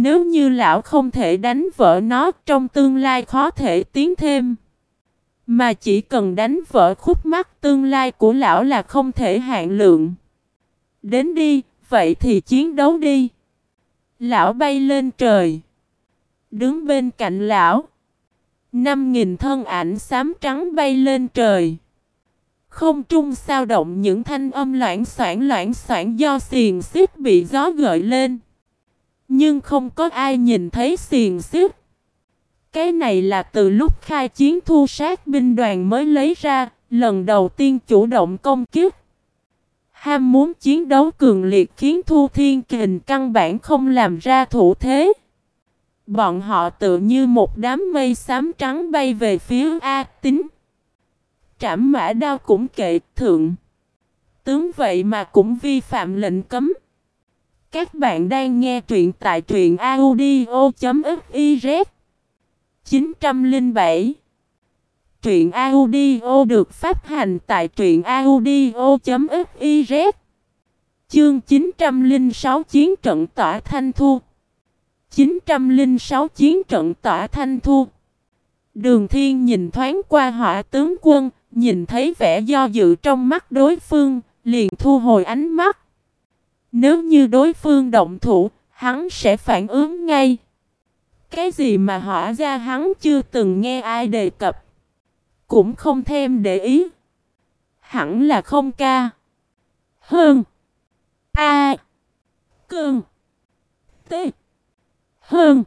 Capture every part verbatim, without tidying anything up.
Nếu như lão không thể đánh vỡ nó, trong tương lai khó thể tiến thêm. Mà chỉ cần đánh vỡ khúc mắc, tương lai của lão là không thể hạn lượng. Đến đi, vậy thì chiến đấu đi. Lão bay lên trời. Đứng bên cạnh lão, năm nghìn thân ảnh xám trắng bay lên trời. Không trung sao động những thanh âm loảng xoảng loảng xoảng do xiềng xích bị gió gợi lên. Nhưng không có ai nhìn thấy xiềng xích. Cái này là từ lúc khai chiến thu sát binh đoàn mới lấy ra, lần đầu tiên chủ động công kích. Ham muốn chiến đấu cường liệt khiến Thu Thiên Kình căn bản không làm ra thủ thế. Bọn họ tự như một đám mây xám trắng bay về phía A Tín. Trảm mã đao cũng kệ thượng. Tướng vậy mà cũng vi phạm lệnh cấm. Các bạn đang nghe truyện tại truyện audio.fiz chín không bảy. Truyện audio được phát hành tại truyện audio.fiz. Chương chín không sáu Chiến trận tỏa thanh thu. chín không sáu Chiến trận tỏa thanh thu. Đường Thiên nhìn thoáng qua hỏa tướng quân, nhìn thấy vẻ do dự trong mắt đối phương, liền thu hồi ánh mắt. Nếu như đối phương động thủ, hắn sẽ phản ứng ngay. Cái gì mà hỏa ra hắn chưa từng nghe ai đề cập, cũng không thèm để ý. Hẳn là không ca. Hơn. A. Cơn. T. Hơn.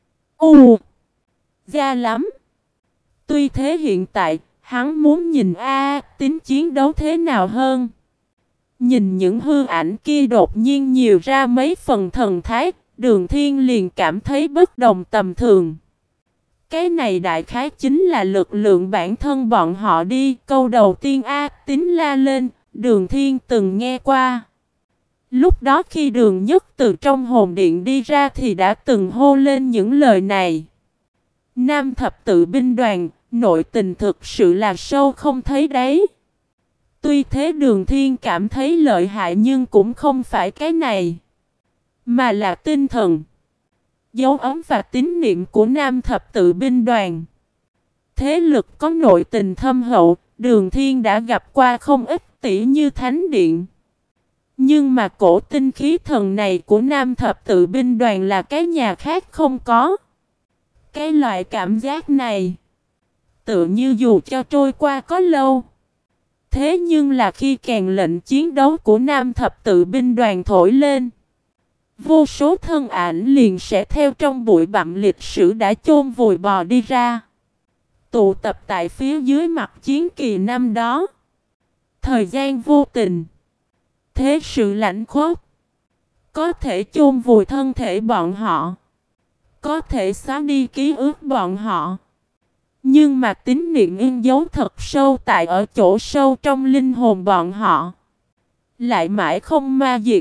U. Ra lắm. Tuy thế hiện tại, hắn muốn nhìn A Tín chiến đấu thế nào hơn. Nhìn những hư ảnh kia đột nhiên nhiều ra mấy phần thần thái, Đường Thiên liền cảm thấy bất đồng tầm thường. Cái này đại khái chính là lực lượng bản thân bọn họ đi. Câu đầu tiên A Tín la lên, Đường Thiên từng nghe qua. Lúc đó khi Đường Nhất từ trong hồn điện đi ra thì đã từng hô lên những lời này. Nam thập tự binh đoàn, nội tình thực sự là sâu không thấy đáy. Tuy thế Đường Thiên cảm thấy lợi hại nhưng cũng không phải cái này, mà là tinh thần, dấu ấn và tín niệm của Nam thập tự binh đoàn. Thế lực có nội tình thâm hậu, Đường Thiên đã gặp qua không ít, tỉ như Thánh Điện. Nhưng mà cổ tinh khí thần này của Nam thập tự binh đoàn là cái nhà khác không có. Cái loại cảm giác này, tự như dù cho trôi qua có lâu, thế nhưng là khi kèn lệnh chiến đấu của Nam thập tự binh đoàn thổi lên, vô số thân ảnh liền sẽ theo trong bụi bặm lịch sử đã chôn vùi bò đi ra, tụ tập tại phía dưới mặt chiến kỳ năm đó. Thời gian vô tình, thế sự lãnh khốc, có thể chôn vùi thân thể bọn họ, có thể xóa đi ký ức bọn họ. Nhưng mà tín niệm in dấu thật sâu tại ở chỗ sâu trong linh hồn bọn họ, lại mãi không ma diệt.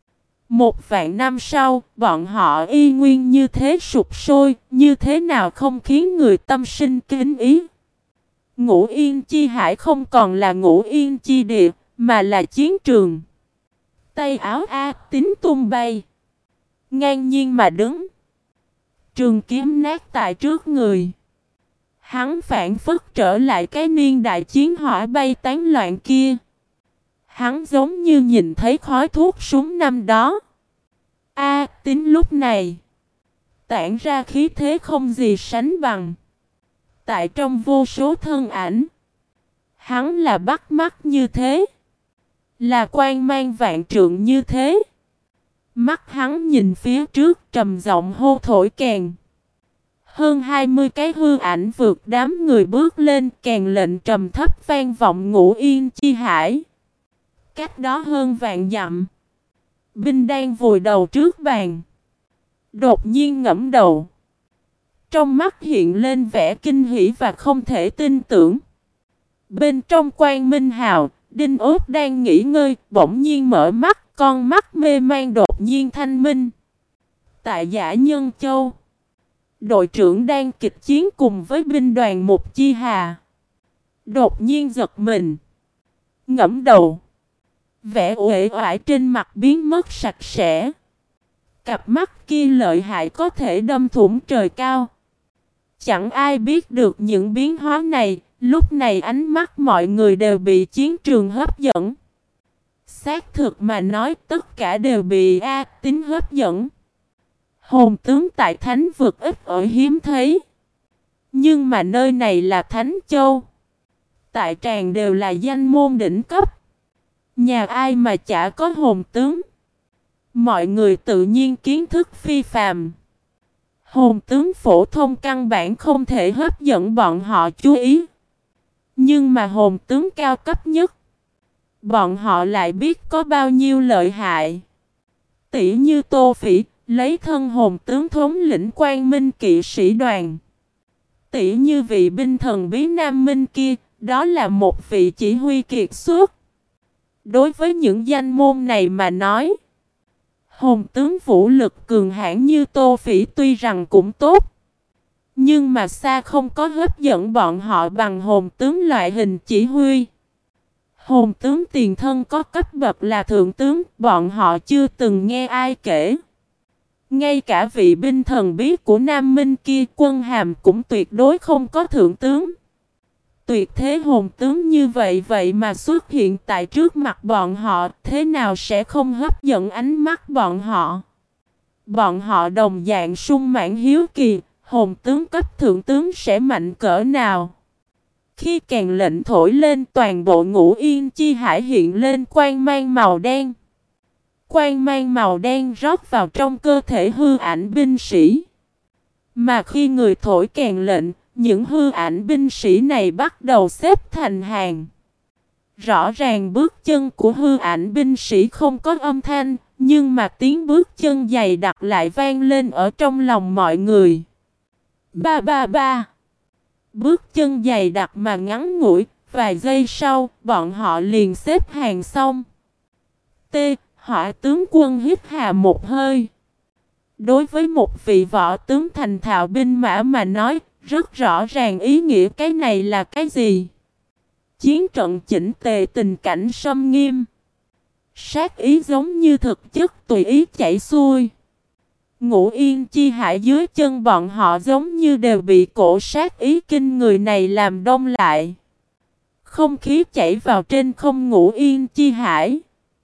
Một vạn năm sau, bọn họ y nguyên như thế sụp sôi, như thế nào không khiến người tâm sinh kính ý. Ngũ Yên Chi Hải không còn là Ngũ Yên Chi Địa, mà là chiến trường. Tay áo A Tín tung bay, ngang nhiên mà đứng. Trường kiếm nát tại trước người. Hắn phản phất trở lại cái niên đại chiến hỏa bay tán loạn kia. Hắn giống như nhìn thấy khói thuốc súng năm đó. A Tín lúc này tản ra khí thế không gì sánh bằng. Tại trong vô số thân ảnh, hắn là bắt mắt như thế, là quang mang vạn trượng như thế. Mắt hắn nhìn phía trước trầm giọng hô thổi kèn. Hơn hai mươi cái hư ảnh vượt đám người bước lên, kèn lệnh trầm thấp vang vọng Ngũ Yên Chi Hải. Cách đó hơn vạn dặm, binh đang vùi đầu trước bàn, đột nhiên ngẫm đầu. Trong mắt hiện lên vẻ kinh hỉ và không thể tin tưởng. Bên trong Quan Minh Hào, Đinh Ốt đang nghỉ ngơi, bỗng nhiên mở mắt, con mắt mê man đột nhiên thanh minh. Tại Giả Nhân Châu, đội trưởng đang kịch chiến cùng với binh đoàn Mục Chi Hà, đột nhiên giật mình, ngẫm đầu, vẻ uể oải trên mặt biến mất sạch sẽ. Cặp mắt kia lợi hại có thể đâm thủng trời cao. Chẳng ai biết được những biến hóa này, lúc này ánh mắt mọi người đều bị chiến trường hấp dẫn. Xác thực mà nói tất cả đều bị A Tín hấp dẫn. Hồn tướng tại thánh vực ít ở hiếm thấy. Nhưng mà nơi này là Thánh Châu. Tại tràng đều là danh môn đỉnh cấp. Nhà ai mà chả có hồn tướng. Mọi người tự nhiên kiến thức phi phàm. Hồn tướng phổ thông căn bản không thể hấp dẫn bọn họ chú ý. Nhưng mà hồn tướng cao cấp nhất, bọn họ lại biết có bao nhiêu lợi hại. Tỷ như Tô Phỉ, lấy thân hồn tướng thống lĩnh Quang Minh kỵ sĩ đoàn. Tỷ như vị binh thần bí Nam Minh kia, đó là một vị chỉ huy kiệt xuất. Đối với những danh môn này mà nói, hồn tướng vũ lực cường hãn như Tô Phỉ tuy rằng cũng tốt, nhưng mà xa không có hấp dẫn bọn họ bằng hồn tướng loại hình chỉ huy. Hồn tướng tiền thân có cấp bậc là thượng tướng, bọn họ chưa từng nghe ai kể. Ngay cả vị binh thần bí của Nam Minh kia quân hàm cũng tuyệt đối không có thượng tướng. Tuyệt thế hồn tướng như vậy vậy mà xuất hiện tại trước mặt bọn họ, thế nào sẽ không hấp dẫn ánh mắt bọn họ. Bọn họ đồng dạng sung mãn hiếu kỳ, hồn tướng cấp thượng tướng sẽ mạnh cỡ nào. Khi kèn lệnh thổi lên, toàn bộ Ngũ Yên Chi Hải hiện lên quang mang màu đen. Quang mang màu đen rót vào trong cơ thể hư ảnh binh sĩ. Mà khi người thổi kèn lệnh, những hư ảnh binh sĩ này bắt đầu xếp thành hàng. Rõ ràng bước chân của hư ảnh binh sĩ không có âm thanh, nhưng mà tiếng bước chân dày đặc lại vang lên ở trong lòng mọi người. Ba ba ba. Bước chân dày đặc mà ngắn ngủi, vài giây sau, bọn họ liền xếp hàng xong. T. Hỏa tướng quân hít hà một hơi. Đối với một vị võ tướng thành thạo binh mã mà nói, rất rõ ràng ý nghĩa cái này là cái gì. Chiến trận chỉnh tề, tình cảnh sâm nghiêm. Sát ý giống như thực chất tùy ý chảy xuôi. Ngũ Yên Chi Hải dưới chân bọn họ giống như đều bị cổ sát ý kinh người này làm đông lại. Không khí chảy vào trên không Ngũ Yên Chi Hải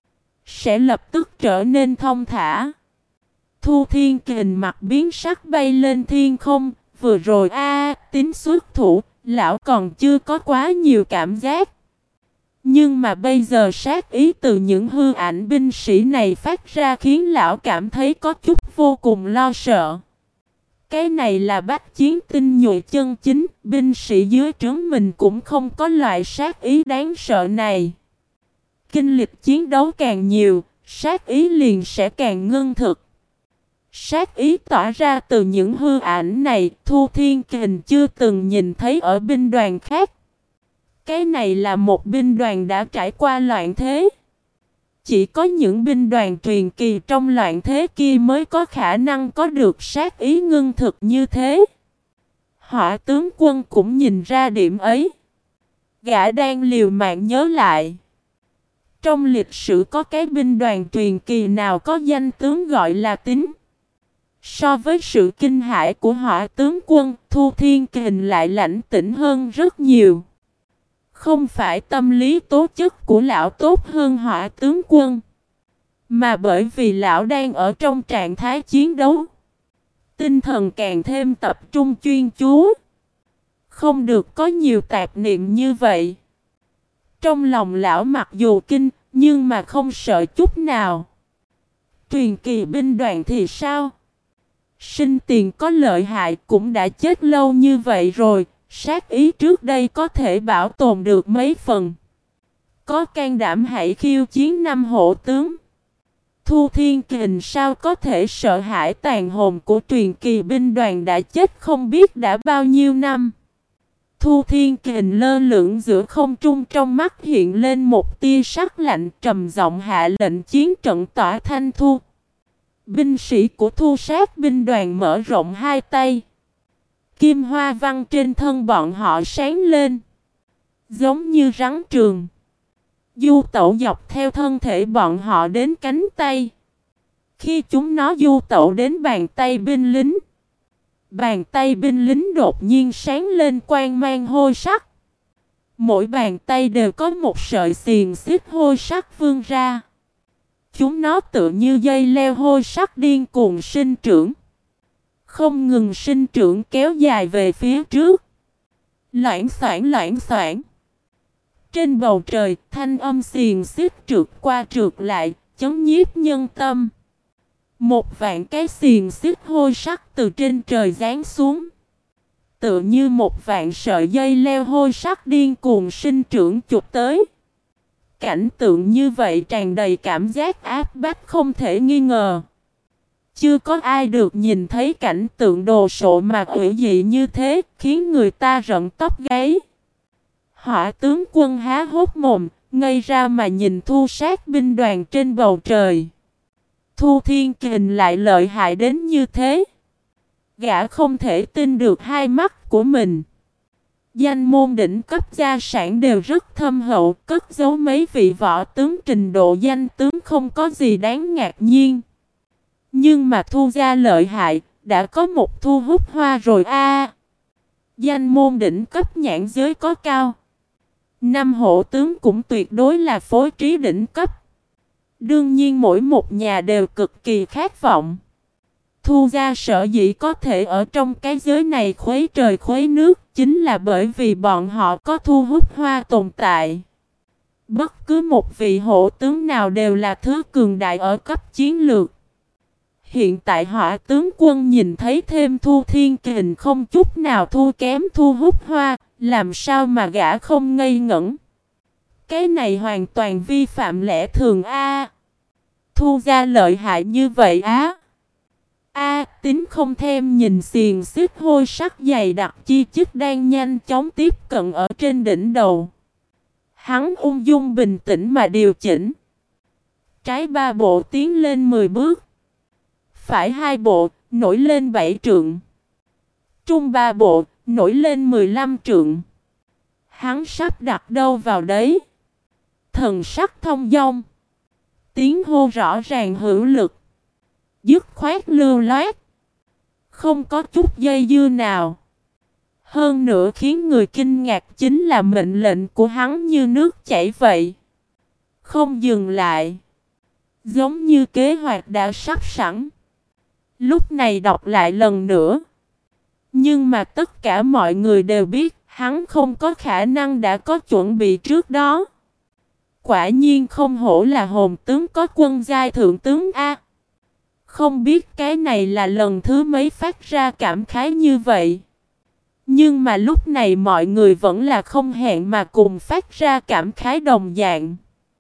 sẽ lập tức trở nên thông thả. Thu Thiên Kình mặt biến sắc bay lên thiên không. Vừa rồi a Tín xuất thủ, lão còn chưa có quá nhiều cảm giác. Nhưng mà bây giờ sát ý từ những hư ảnh binh sĩ này phát ra khiến lão cảm thấy có chút vô cùng lo sợ. Cái này là bách chiến tinh nhuệ chân chính, binh sĩ dưới trướng mình cũng không có loại sát ý đáng sợ này. Kinh lịch chiến đấu càng nhiều, sát ý liền sẽ càng ngưng thực. Sát ý tỏa ra từ những hư ảnh này, Thu Thiên Kình chưa từng nhìn thấy ở binh đoàn khác. Cái này là một binh đoàn đã trải qua loạn thế. Chỉ có những binh đoàn truyền kỳ trong loạn thế kia mới có khả năng có được sát ý ngưng thực như thế. Hỏa tướng quân cũng nhìn ra điểm ấy. Gã đang liều mạng nhớ lại. Trong lịch sử có cái binh đoàn truyền kỳ nào có danh tướng gọi là Tín. So với sự kinh hãi của hỏa tướng quân, Thu Thiên Kình lại lãnh tĩnh hơn rất nhiều. Không phải tâm lý tố chất của lão tốt hơn hỏa tướng quân, mà bởi vì lão đang ở trong trạng thái chiến đấu. Tinh thần càng thêm tập trung chuyên chú. Không được có nhiều tạp niệm như vậy. Trong lòng lão mặc dù kinh, nhưng mà không sợ chút nào. Truyền kỳ binh đoàn thì sao? Sinh tiền có lợi hại cũng đã chết lâu như vậy rồi, sát ý trước đây có thể bảo tồn được mấy phần. Có can đảm hãy khiêu chiến năm hổ tướng. Thu Thiên Kình sao có thể sợ hãi tàn hồn của truyền kỳ binh đoàn đã chết không biết đã bao nhiêu năm. Thu Thiên Kình lơ lửng giữa không trung, trong mắt hiện lên một tia sắc lạnh, trầm giọng hạ lệnh chiến trận tỏa thanh thu. Binh sĩ của Thu Sát binh đoàn mở rộng hai tay. Kim hoa văn trên thân bọn họ sáng lên, giống như rắn trường. Du tẩu dọc theo thân thể bọn họ đến cánh tay. Khi chúng nó du tẩu đến bàn tay binh lính, bàn tay binh lính đột nhiên sáng lên quang mang hôi sắc. Mỗi bàn tay đều có một sợi xiềng xích hôi sắc vươn ra. Chúng nó tựa như dây leo hôi sắc điên cuồng sinh trưởng, không ngừng sinh trưởng kéo dài về phía trước. Loảng xoảng loảng xoảng. Trên bầu trời, thanh âm xiềng xích trượt qua trượt lại, chấn nhiếp nhân tâm. Một vạn cái xiềng xích hôi sắc từ trên trời giáng xuống, tựa như một vạn sợi dây leo hôi sắc điên cuồng sinh trưởng chụp tới. Cảnh tượng như vậy tràn đầy cảm giác áp bách không thể nghi ngờ. Chưa có ai được nhìn thấy cảnh tượng đồ sộ mà ủy dị như thế, khiến người ta rợn tóc gáy. Hỏa tướng quân há hốc mồm, ngây ra mà nhìn Thu Sát binh đoàn trên bầu trời. Thu Thiên Kình lại lợi hại đến như thế. Gã không thể tin được hai mắt của mình. Danh môn đỉnh cấp gia sản đều rất thâm hậu, cất giấu mấy vị võ tướng trình độ danh tướng không có gì đáng ngạc nhiên. Nhưng mà Thu gia lợi hại, đã có một thu hút hoa rồi a. Danh môn đỉnh cấp nhãn giới có cao. Năm hộ tướng cũng tuyệt đối là phối trí đỉnh cấp. Đương nhiên mỗi một nhà đều cực kỳ khát vọng. Thu gia sở dĩ có thể ở trong cái giới này khuấy trời khuấy nước, chính là bởi vì bọn họ có thu hút hoa tồn tại. Bất cứ một vị hộ tướng nào đều là thứ cường đại ở cấp chiến lược. Hiện tại Hỏa tướng quân nhìn thấy thêm Thu Thiên Kình không chút nào thua kém thu hút hoa, làm sao mà gã không ngây ngẩn. Cái này hoàn toàn vi phạm lẽ thường a. Thu gia lợi hại như vậy á. A Tín không thèm nhìn xiềng xích hôi sắc dày đặc chi chít đang nhanh chóng tiếp cận ở trên đỉnh đầu. Hắn ung dung bình tĩnh mà điều chỉnh. Trái ba bộ tiến lên mười bước. Phải hai bộ, nổi lên bảy trượng. Trung ba bộ, nổi lên mười lăm trượng. Hắn sắp đặt đâu vào đấy. Thần sắc thông dong. Tiếng hô rõ ràng hữu lực. Dứt khoát lưu loát. Không có chút dây dưa nào. Hơn nữa khiến người kinh ngạc chính là mệnh lệnh của hắn như nước chảy vậy. Không dừng lại. Giống như kế hoạch đã sắp sẵn. Lúc này đọc lại lần nữa. Nhưng mà tất cả mọi người đều biết hắn không có khả năng đã có chuẩn bị trước đó. Quả nhiên không hổ là hồn tướng có quân giai thượng tướng A. Không biết cái này là lần thứ mấy phát ra cảm khái như vậy. Nhưng mà lúc này mọi người vẫn là không hẹn mà cùng phát ra cảm khái đồng dạng.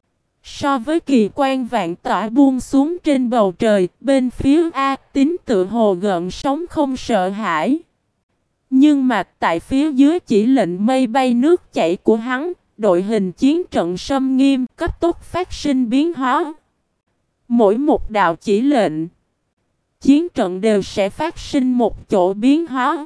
So với kỳ quan vạn tỏa buông xuống trên bầu trời, bên phía A Tín tự hồ gợn sóng không sợ hãi. Nhưng mà tại phía dưới chỉ lệnh mây bay nước chảy của hắn, đội hình chiến trận xâm nghiêm cấp tốc phát sinh biến hóa. Mỗi một đạo chỉ lệnh, chiến trận đều sẽ phát sinh một chỗ biến hóa.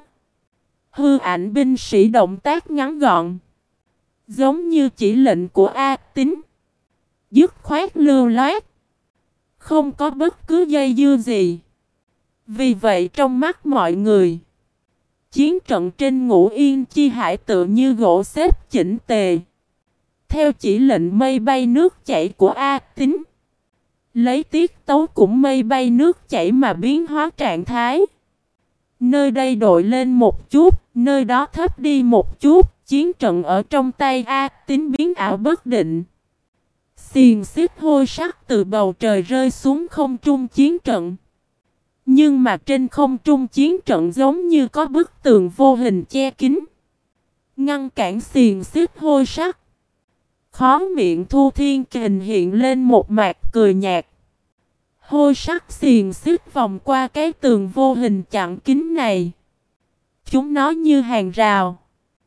Hư ảnh binh sĩ động tác ngắn gọn, giống như chỉ lệnh của A Tín. Dứt khoát lưu loát, không có bất cứ dây dưa gì. Vì vậy trong mắt mọi người, chiến trận trên Ngũ Yên Chi Hải tựa như gỗ xếp chỉnh tề. Theo chỉ lệnh mây bay nước chảy của A Tín, lấy tiết tấu cũng mây bay nước chảy mà biến hóa trạng thái. Nơi đây đội lên một chút, nơi đó thấp đi một chút, chiến trận ở trong tay A Tín biến ảo bất định. Xiềng xích hôi sắc từ bầu trời rơi xuống không trung chiến trận. Nhưng mà trên không trung chiến trận giống như có bức tường vô hình che kín, ngăn cản xiềng xích hôi sắc. Khó miệng Thu Thiên Kình hiện lên một mạt cười nhạt. Hôi sắc xiềng xích vòng qua cái tường vô hình chặn kín này. Chúng nó như hàng rào.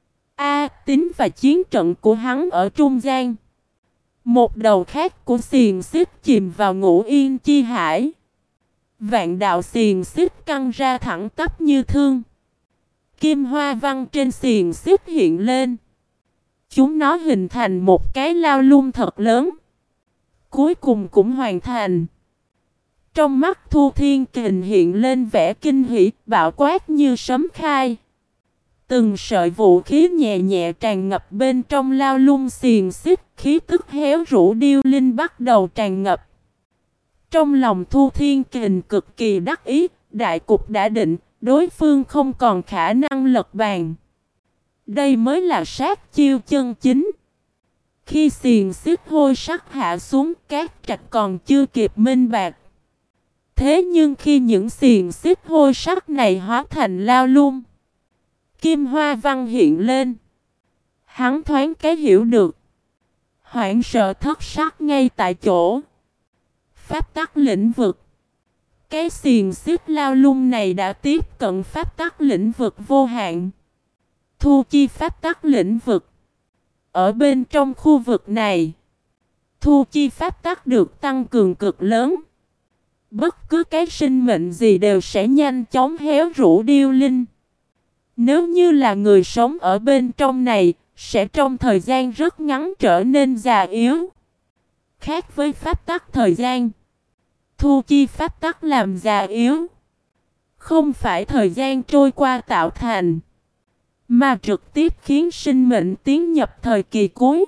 A Tín và chiến trận của hắn ở trung gian. Một đầu khác của xiềng xích chìm vào Ngũ Yên Chi Hải. Vạn đạo xiềng xích căng ra thẳng tắp như thương. Kim hoa văn trên xiềng xích hiện lên. Chúng nó hình thành một cái lao lung thật lớn. Cuối cùng cũng hoàn thành. Trong mắt Thu Thiên Kình hiện lên vẻ kinh hỉ, bạo quát như sấm khai. Từng sợi vũ khí nhẹ nhẹ tràn ngập bên trong lao lung xiềng xích, khí tức héo rũ điêu linh bắt đầu tràn ngập. Trong lòng Thu Thiên Kình cực kỳ đắc ý, đại cục đã định, đối phương không còn khả năng lật bàn. Đây mới là sát chiêu chân chính. Khi xiềng xích hôi sắc hạ xuống, Cát Trạch còn chưa kịp minh bạc. Thế nhưng khi những xiềng xích hôi sắc này hóa thành lao lung, kim hoa văn hiện lên. Hắn thoáng cái hiểu được. Hoảng sợ thất sắc ngay tại chỗ. Pháp tắc lĩnh vực. Cái xiềng xích lao lung này đã tiếp cận pháp tắc lĩnh vực vô hạn. Thu chi pháp tắc lĩnh vực. Ở bên trong khu vực này, thu chi pháp tắc được tăng cường cực lớn. Bất cứ cái sinh mệnh gì đều sẽ nhanh chóng héo rũ điêu linh. Nếu như là người sống ở bên trong này, sẽ trong thời gian rất ngắn trở nên già yếu. Khác với pháp tắc thời gian, thu chi pháp tắc làm già yếu. Không phải thời gian trôi qua tạo thành, mà trực tiếp khiến sinh mệnh tiến nhập thời kỳ cuối.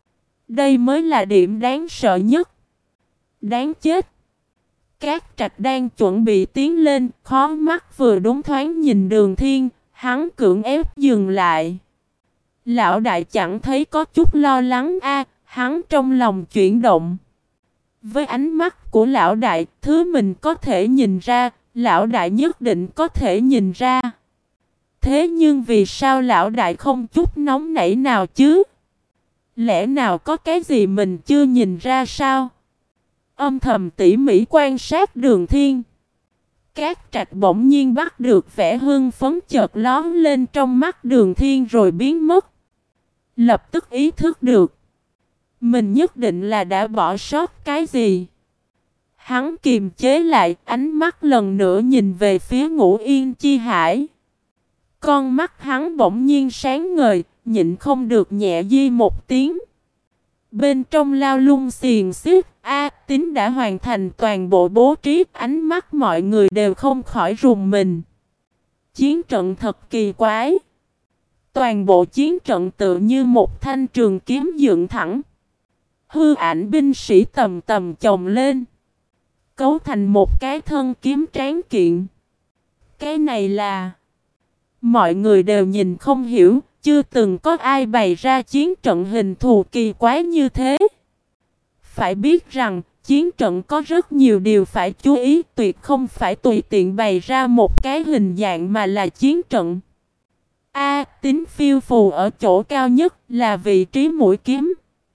Đây mới là điểm đáng sợ nhất. Đáng chết. Cát Trạch đang chuẩn bị tiến lên, khó mắt vừa đúng thoáng nhìn Đường Thiên, hắn cưỡng ép dừng lại. Lão đại chẳng thấy có chút lo lắng a, hắn trong lòng chuyển động. Với ánh mắt của lão đại, thứ mình có thể nhìn ra, lão đại nhất định có thể nhìn ra. Thế nhưng vì sao lão đại không chút nóng nảy nào chứ? Lẽ nào có cái gì mình chưa nhìn ra sao? Âm thầm tỉ mỉ quan sát Đường Thiên. Cát Trạch bỗng nhiên bắt được vẻ hưng phấn chợt lóe lên trong mắt Đường Thiên rồi biến mất. Lập tức ý thức được. Mình nhất định là đã bỏ sót cái gì. Hắn kiềm chế lại, ánh mắt lần nữa nhìn về phía Ngũ Yên Chi Hải. Con mắt hắn bỗng nhiên sáng ngời, nhịn không được nhẹ di một tiếng. Bên trong lao lung xiềng xích, A Tín đã hoàn thành toàn bộ bố trí, ánh mắt mọi người đều không khỏi rùng mình. Chiến trận thật kỳ quái. Toàn bộ chiến trận tự như một thanh trường kiếm dựng thẳng. Hư ảnh binh sĩ tầm tầm chồng lên, cấu thành một cái thân kiếm tráng kiện. Cái này là... Mọi người đều nhìn không hiểu, chưa từng có ai bày ra chiến trận hình thù kỳ quái như thế. Phải biết rằng, chiến trận có rất nhiều điều phải chú ý, tuyệt không phải tùy tiện bày ra một cái hình dạng mà là chiến trận. A Tín phiêu phù ở chỗ cao nhất là vị trí mũi kiếm.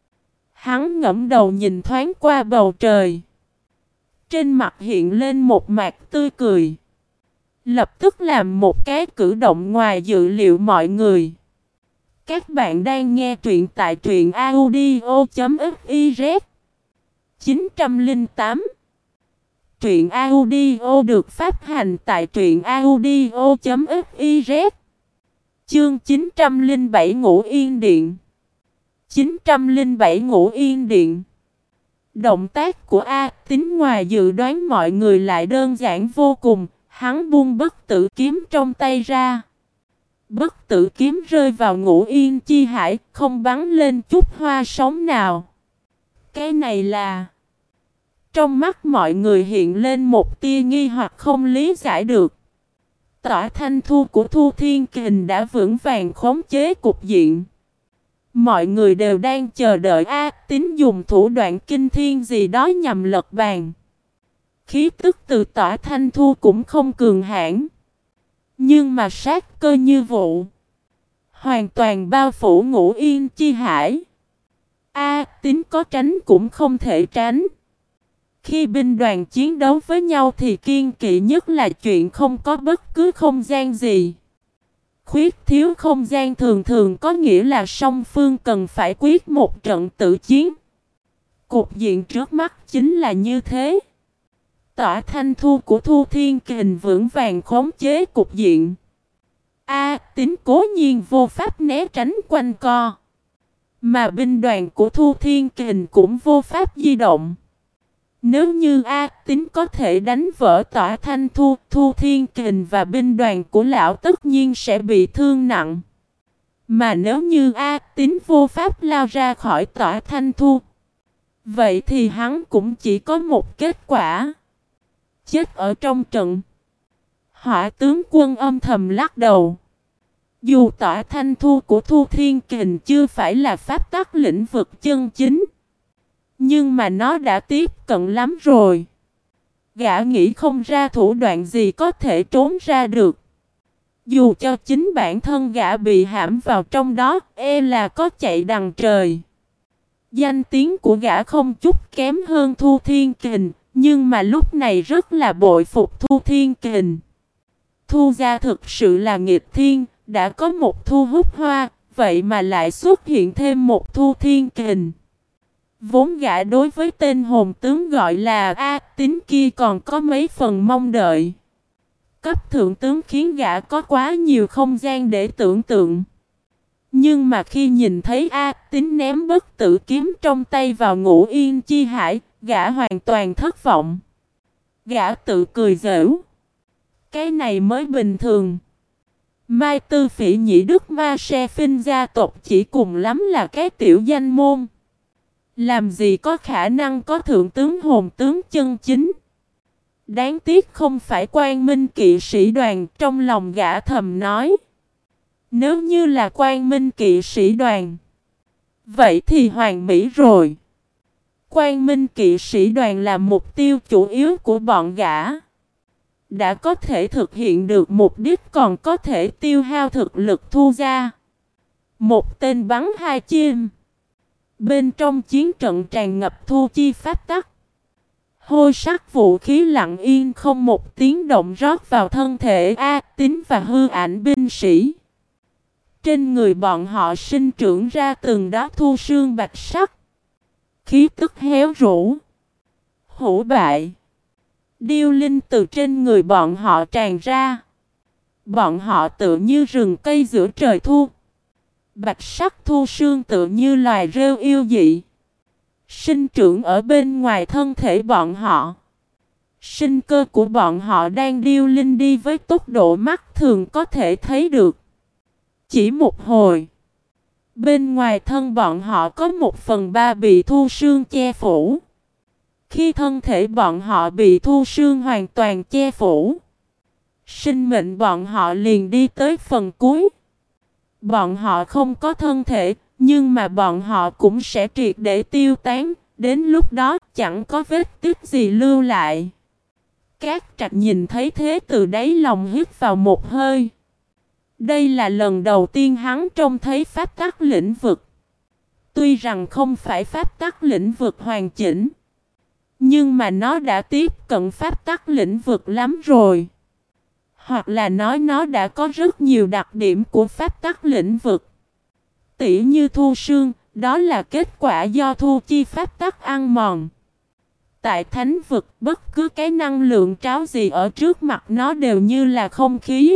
Hắn ngẫm đầu nhìn thoáng qua bầu trời. Trên mặt hiện lên một mặt tươi cười. Lập tức làm một cái cử động ngoài dự liệu mọi người. Các bạn đang nghe truyện tại truyện audio chấm fiz. chín không tám. Truyện audio được phát hành tại truyện audio chấm fiz. Chương chín không bảy Ngũ Yên Điện. chín không bảy Ngũ Yên Điện. Động tác của A Tín ngoài dự đoán mọi người lại đơn giản vô cùng. Hắn buông bất tử kiếm trong tay ra. Bất tử kiếm rơi vào Ngũ Yên Chi Hải, không bắn lên chút hoa sóng nào. Cái này là... Trong mắt mọi người hiện lên một tia nghi hoặc không lý giải được. Tỏa Thanh Thu của Thu Thiên Kình đã vững vàng khống chế cục diện. Mọi người đều đang chờ đợi A Tín dùng thủ đoạn kinh thiên gì đó nhằm lật bàn. Khí tức từ Tỏa Thanh Thu cũng không cường hãn, nhưng mà sát cơ như vụ, hoàn toàn bao phủ Ngũ Yên Chi Hải. A Tín có tránh cũng không thể tránh. Khi binh đoàn chiến đấu với nhau thì kiêng kỵ nhất là chuyện không có bất cứ không gian gì. Khuyết thiếu không gian thường thường có nghĩa là song phương cần phải quyết một trận tử chiến. Cục diện trước mắt chính là như thế. Tỏa Thanh Thu của Thu Thiên Kình vững vàng khống chế cục diện. A Tín cố nhiên vô pháp né tránh quanh co, mà binh đoàn của Thu Thiên Kình cũng vô pháp di động. Nếu như A Tín có thể đánh vỡ Tỏa Thanh Thu, Thu Thiên Kình và binh đoàn của lão tất nhiên sẽ bị thương nặng. Mà nếu như A Tín vô pháp lao ra khỏi Tỏa Thanh Thu, vậy thì hắn cũng chỉ có một kết quả: chết ở trong trận. Hỏa tướng quân âm thầm lắc đầu. Dù Tỏa Thanh Thu của Thu Thiên Kình chưa phải là pháp tắc lĩnh vực chân chính, nhưng mà nó đã tiếp cận lắm rồi. Gã nghĩ không ra thủ đoạn gì có thể trốn ra được. Dù cho chính bản thân gã bị hãm vào trong đó, e là có chạy đằng trời. Danh tiếng của gã không chút kém hơn Thu Thiên Kình, nhưng mà lúc này rất là bội phục Thu Thiên Kình. Thu gia thực sự là nghịch thiên, đã có một Thu Hút Hoa, vậy mà lại xuất hiện thêm một Thu Thiên Kình. Vốn gã đối với tên hồn tướng gọi là A Tín kia còn có mấy phần mong đợi. Cấp thượng tướng khiến gã có quá nhiều không gian để tưởng tượng. Nhưng mà khi nhìn thấy A Tín ném bất tử kiếm trong tay vào Ngũ Yên Chi Hải, gã hoàn toàn thất vọng. Gã tự cười giễu. Cái này mới bình thường. Mai Tư Phỉ Nhĩ Đức Ma Se Phinh gia tộc chỉ cùng lắm là cái tiểu danh môn. Làm gì có khả năng có thượng tướng hồn tướng chân chính. Đáng tiếc không phải Quang Minh kỵ sĩ đoàn, trong lòng gã thầm nói. Nếu như là Quang Minh kỵ sĩ đoàn, vậy thì hoàn mỹ rồi. Quang Minh kỵ sĩ đoàn là mục tiêu chủ yếu của bọn gã. Đã có thể thực hiện được mục đích, còn có thể tiêu hao thực lực Thu gia. Một tên bắn hai chim. Bên trong chiến trận tràn ngập thu chi pháp tắc. Hôi sắc vũ khí lặng yên không một tiếng động rót vào thân thể A Tín và hư ảnh binh sĩ. Trên người bọn họ sinh trưởng ra từng đó thu sương bạch sắc. Khí tức héo rũ, hủ bại, điêu linh từ trên người bọn họ tràn ra. Bọn họ tựa như rừng cây giữa trời thu. Bạch sắc thu sương tựa như loài rêu yêu dị, sinh trưởng ở bên ngoài thân thể bọn họ. Sinh cơ của bọn họ đang điêu linh đi với tốc độ mắt thường có thể thấy được. Chỉ một hồi, bên ngoài thân bọn họ có một phần ba bị thu sương che phủ. Khi thân thể bọn họ bị thu sương hoàn toàn che phủ, sinh mệnh bọn họ liền đi tới phần cuối. Bọn họ không có thân thể, nhưng mà bọn họ cũng sẽ triệt để tiêu tán. Đến lúc đó chẳng có vết tích gì lưu lại. Cát Trạch nhìn thấy thế từ đáy lòng hít vào một hơi. Đây là lần đầu tiên hắn trông thấy pháp tắc lĩnh vực. Tuy rằng không phải pháp tắc lĩnh vực hoàn chỉnh, nhưng mà nó đã tiếp cận pháp tắc lĩnh vực lắm rồi. Hoặc là nói nó đã có rất nhiều đặc điểm của pháp tắc lĩnh vực. Tỉ như thu sương, đó là kết quả do thu chi pháp tắc ăn mòn. Tại thánh vực, bất cứ cái năng lượng tráo gì ở trước mặt nó đều như là không khí.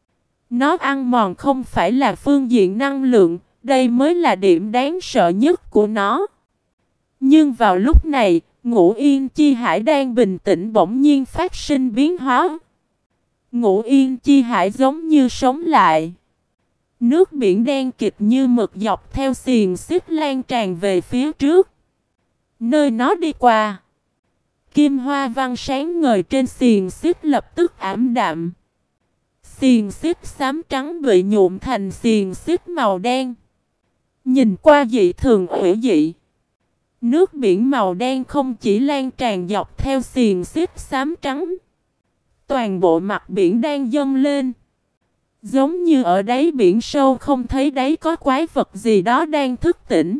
Nó ăn mòn không phải là phương diện năng lượng, đây mới là điểm đáng sợ nhất của nó. Nhưng vào lúc này, Ngũ Yên Chi Hải đang bình tĩnh bỗng nhiên phát sinh biến hóa. Ngũ Yên Chi Hải giống như sống lại. Nước biển đen kịt như mực dọc theo xiềng xích lan tràn về phía trước. Nơi nó đi qua, kim hoa văn sáng ngời trên xiềng xích lập tức ảm đạm. Xiềng xích xám trắng bị nhuộm thành xiềng xích màu đen, nhìn qua dị thường ủy dị. Nước biển màu đen không chỉ lan tràn dọc theo xiềng xích xám trắng, toàn bộ mặt biển đang dâng lên. Giống như ở đáy biển sâu không thấy đáy có quái vật gì đó đang thức tỉnh.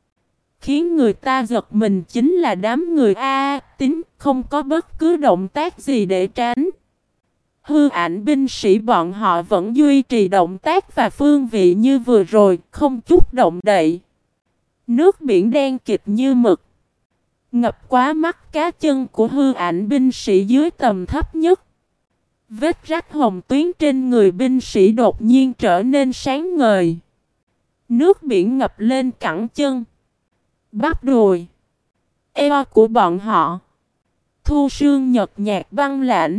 Khiến người ta giật mình chính là đám người A Tín không có bất cứ động tác gì để tránh. Hư ảnh binh sĩ bọn họ vẫn duy trì động tác và phương vị như vừa rồi, không chút động đậy. Nước biển đen kịt như mực, ngập quá mắt cá chân của hư ảnh binh sĩ dưới tầm thấp nhất. Vết rách hồng tuyến trên người binh sĩ đột nhiên trở nên sáng ngời. Nước biển ngập lên cẳng chân, bắp đùi, eo của bọn họ. Thu sương nhợt nhạt băng lãnh,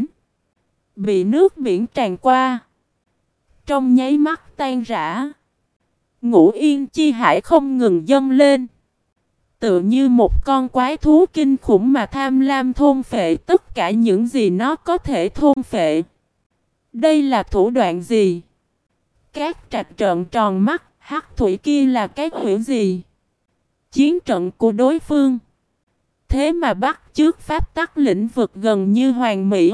bị nước biển tràn qua, trong nháy mắt tan rã. Ngũ Yên Chi Hải không ngừng dâng lên, tựa như một con quái thú kinh khủng mà tham lam thôn phệ tất cả những gì nó có thể thôn phệ. Đây là thủ đoạn gì? Cát Trạch trợn tròn mắt, hắc thủy kia là cái quỷ gì? Chiến trận của đối phương, thế mà bắt chước pháp tắc lĩnh vực gần như hoàn mỹ.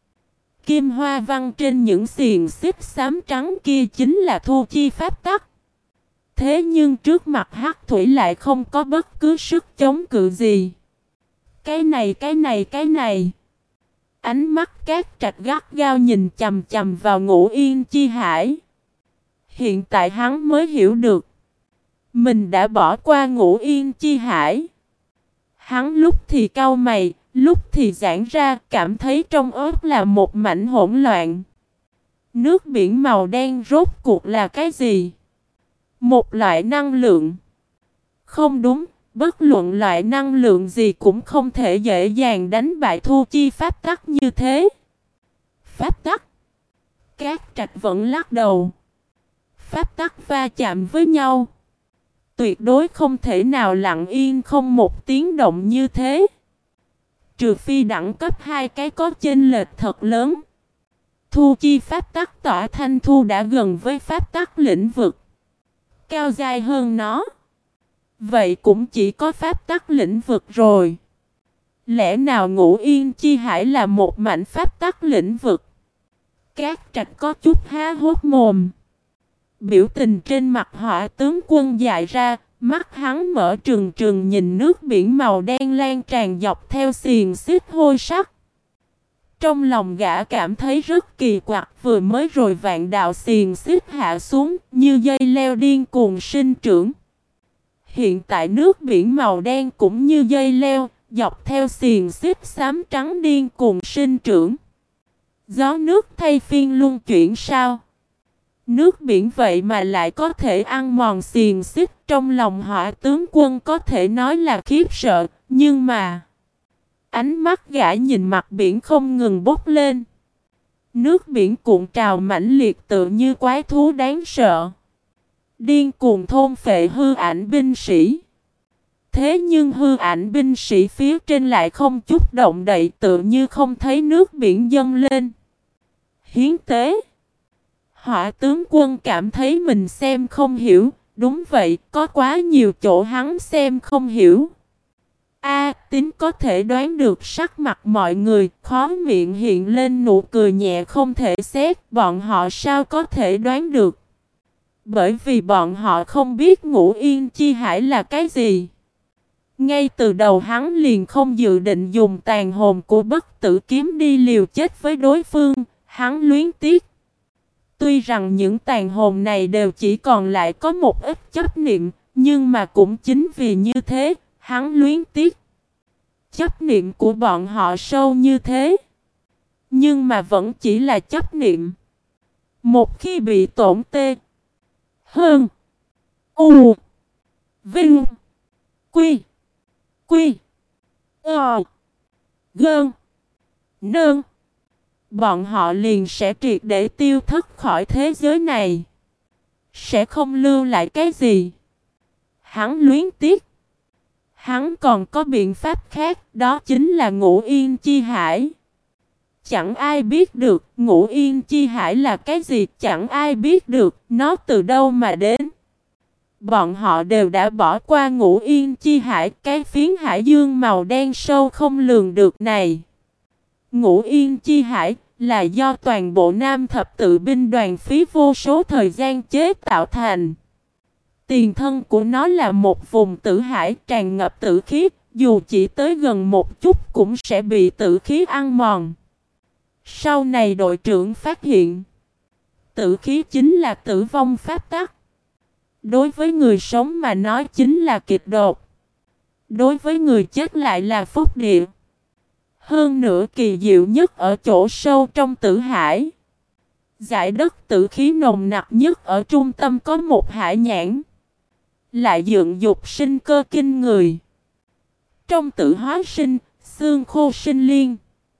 Kim hoa văn trên những xiềng xích xám trắng kia chính là thu chi pháp tắc. Thế nhưng trước mặt hắc thủy lại không có bất cứ sức chống cự gì. Cái này, cái này, cái này. Ánh mắt Cát Trạch gắt gao nhìn chằm chằm vào Ngũ Yên Chi Hải. Hiện tại hắn mới hiểu được, mình đã bỏ qua Ngũ Yên Chi Hải. Hắn lúc thì cau mày, lúc thì giãn ra, cảm thấy trong ớt là một mảnh hỗn loạn. Nước biển màu đen rốt cuộc là cái gì? Một loại năng lượng. Không đúng, bất luận loại năng lượng gì cũng không thể dễ dàng đánh bại thu chi pháp tắc như thế. Pháp tắc? Cát Trạch vẫn lắc đầu. Pháp tắc va chạm với nhau, tuyệt đối không thể nào lặng yên không một tiếng động như thế. Trừ phi đẳng cấp hai cái có chênh lệch thật lớn. Thu chi pháp tắc tỏa thanh thu đã gần với pháp tắc lĩnh vực, cao dài hơn nó. Vậy cũng chỉ có pháp tắc lĩnh vực rồi. Lẽ nào Ngũ Yên Chi Hải là một mảnh pháp tắc lĩnh vực? Cát Trạch có chút há hốc mồm. Biểu tình trên mặt Hỏa tướng quân dại ra, mắt hắn mở trừng trừng nhìn nước biển màu đen lan tràn dọc theo xiềng xích hôi sắc. Trong lòng gã cảm thấy rất kỳ quặc, vừa mới rồi vạn đạo xiềng xích hạ xuống như dây leo điên cuồng sinh trưởng. Hiện tại nước biển màu đen cũng như dây leo, dọc theo xiềng xích xám trắng điên cuồng sinh trưởng. Gió nước thay phiên luân chuyển sao? Nước biển vậy mà lại có thể ăn mòn xiềng xích. Trong lòng Hỏa tướng quân có thể nói là khiếp sợ, nhưng mà ánh mắt gã nhìn mặt biển không ngừng bốc lên. Nước biển cuộn trào mãnh liệt tựa như quái thú đáng sợ, điên cuồng thôn phệ hư ảnh binh sĩ. Thế nhưng hư ảnh binh sĩ phía trên lại không chút động đậy, tựa như không thấy nước biển dâng lên. Hiến tế. Hỏa tướng quân cảm thấy mình xem không hiểu. Đúng vậy, có quá nhiều chỗ hắn xem không hiểu. A Tín có thể đoán được sắc mặt mọi người, khó miệng hiện lên nụ cười nhẹ không thể xét. Bọn họ sao có thể đoán được? Bởi vì bọn họ không biết Ngũ Yên Chi Hải là cái gì. Ngay từ đầu hắn liền không dự định dùng tàn hồn của bất tử kiếm đi liều chết với đối phương. Hắn luyến tiếc. Tuy rằng những tàn hồn này đều chỉ còn lại có một ít chấp niệm, nhưng mà cũng chính vì như thế, hắn luyến tiếc. Chấp niệm của bọn họ sâu như thế, nhưng mà vẫn chỉ là chấp niệm. Một khi bị tổn tê, hơn, u, vinh, quy, quy, ờ, gơn, nơn, bọn họ liền sẽ triệt để tiêu thất khỏi thế giới này. Sẽ không lưu lại cái gì. Hắn luyến tiếc. Hắn còn có biện pháp khác, đó chính là Ngũ Yên Chi Hải. Chẳng ai biết được Ngũ Yên Chi Hải là cái gì, chẳng ai biết được nó từ đâu mà đến. Bọn họ đều đã bỏ qua Ngũ Yên Chi Hải, cái phiến hải dương màu đen sâu không lường được này. Ngũ Yên Chi Hải là do toàn bộ Nam Thập Tự binh đoàn phí vô số thời gian chế tạo thành. Tiền thân của nó là một vùng tử hải tràn ngập tử khí, dù chỉ tới gần một chút cũng sẽ bị tử khí ăn mòn. Sau này đội trưởng phát hiện, tử khí chính là tử vong pháp tắc. Đối với người sống mà nói chính là kịch độc. Đối với người chết lại là phúc địa. Hơn nữa kỳ diệu nhất ở chỗ sâu trong tử hải. Dải đất tử khí nồng nặc nhất ở trung tâm có một hải nhãn, lại dựng dục sinh cơ kinh người. Trong tử hóa sinh, xương khô sinh liên.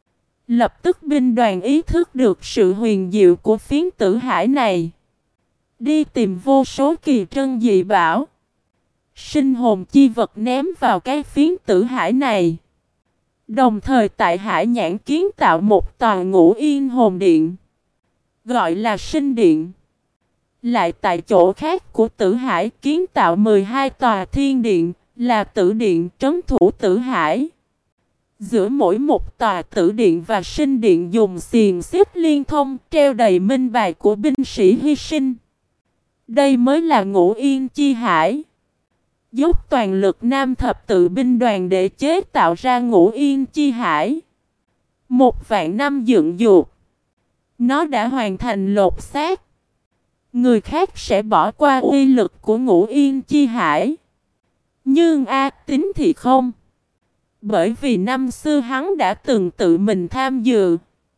Lập tức binh đoàn ý thức được sự huyền diệu của phiến tử hải này. Đi tìm vô số kỳ trân dị bảo. Sinh hồn chi vật ném vào cái phiến tử hải này. Đồng thời tại hải nhãn kiến tạo một tòa ngũ yên hồn điện. Gọi là sinh điện. Lại tại chỗ khác của tử hải kiến tạo mười hai tòa thiên điện. Là tử điện trấn thủ tử hải. Giữa mỗi một tòa tử điện và sinh điện dùng xiềng xích liên thông treo đầy minh bài của binh sĩ hy sinh. Đây mới là ngũ yên chi hải. Dốc toàn lực nam thập tự binh đoàn để chế tạo ra ngũ yên chi hải. Một vạn năm dựng dục. Nó đã hoàn thành lột xác. Người khác sẽ bỏ qua uy lực của ngũ yên chi hải. Nhưng A Tín thì không. Bởi vì năm xưa hắn đã từng tự mình tham dự.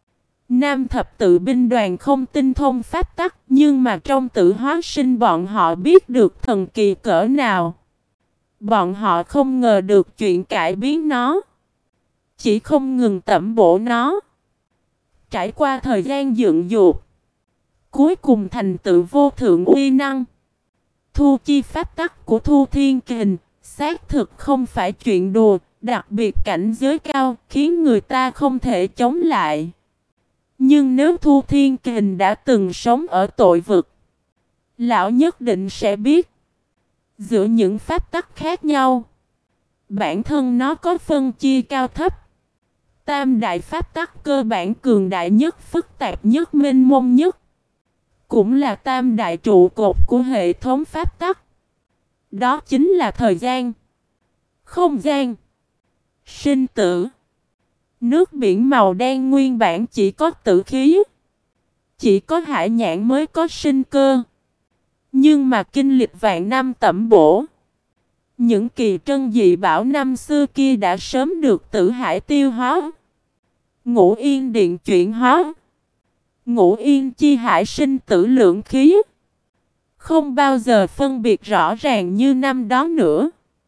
Nam thập tự binh đoàn không tinh thông pháp tắc. Nhưng mà trong tự hóa sinh bọn họ biết được thần kỳ cỡ nào. Bọn họ không ngờ được chuyện cải biến nó. Chỉ không ngừng tẩm bổ nó. Trải qua thời gian dựng dục. Cuối cùng thành tựu vô thượng uy năng. Thu chi pháp tắc của Thu Thiên Kình. Xác thực không phải chuyện đùa. Đặc biệt cảnh giới cao khiến người ta không thể chống lại. Nhưng nếu Thu Thiên Kình đã từng sống ở tội vực, lão nhất định sẽ biết. Giữa những pháp tắc khác nhau, bản thân nó có phân chia cao thấp. Tam đại pháp tắc cơ bản cường đại nhất, phức tạp nhất, mênh mông nhất. Cũng là tam đại trụ cột của hệ thống pháp tắc. Đó chính là thời gian, không gian, sinh tử. Nước biển màu đen nguyên bản chỉ có tử khí. Chỉ có hải nhãn mới có sinh cơ. Nhưng mà kinh lịch vạn năm tẩm bổ. Những kỳ trân dị bảo năm xưa kia đã sớm được tử hải tiêu hóa. Ngũ yên điện chuyển hóa. Ngũ yên chi hải sinh tử lượng khí. Không bao giờ phân biệt rõ ràng như năm đó nữa.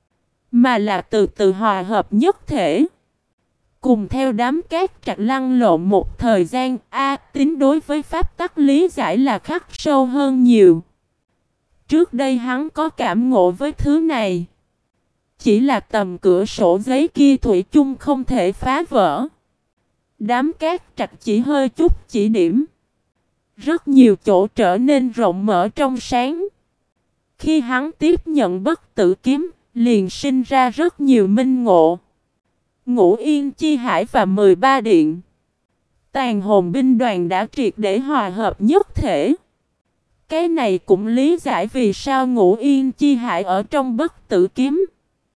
Mà là từ từ hòa hợp nhất thể. Cùng theo đám cát trạch lăn lộn một thời gian, A Tín đối với pháp tắc lý giải là khắc sâu hơn nhiều. Trước đây hắn có cảm ngộ với thứ này. Chỉ là tầm cửa sổ giấy kia thủy chung không thể phá vỡ. Đám cát trạch chỉ hơi chút chỉ điểm. Rất nhiều chỗ trở nên rộng mở trong sáng. Khi hắn tiếp nhận bất tử kiếm, liền sinh ra rất nhiều minh ngộ. Ngũ yên chi hải và mười ba điện. Tàn hồn binh đoàn đã triệt để hòa hợp nhất thể. Cái này cũng lý giải vì sao ngũ yên chi hải ở trong bất tử kiếm.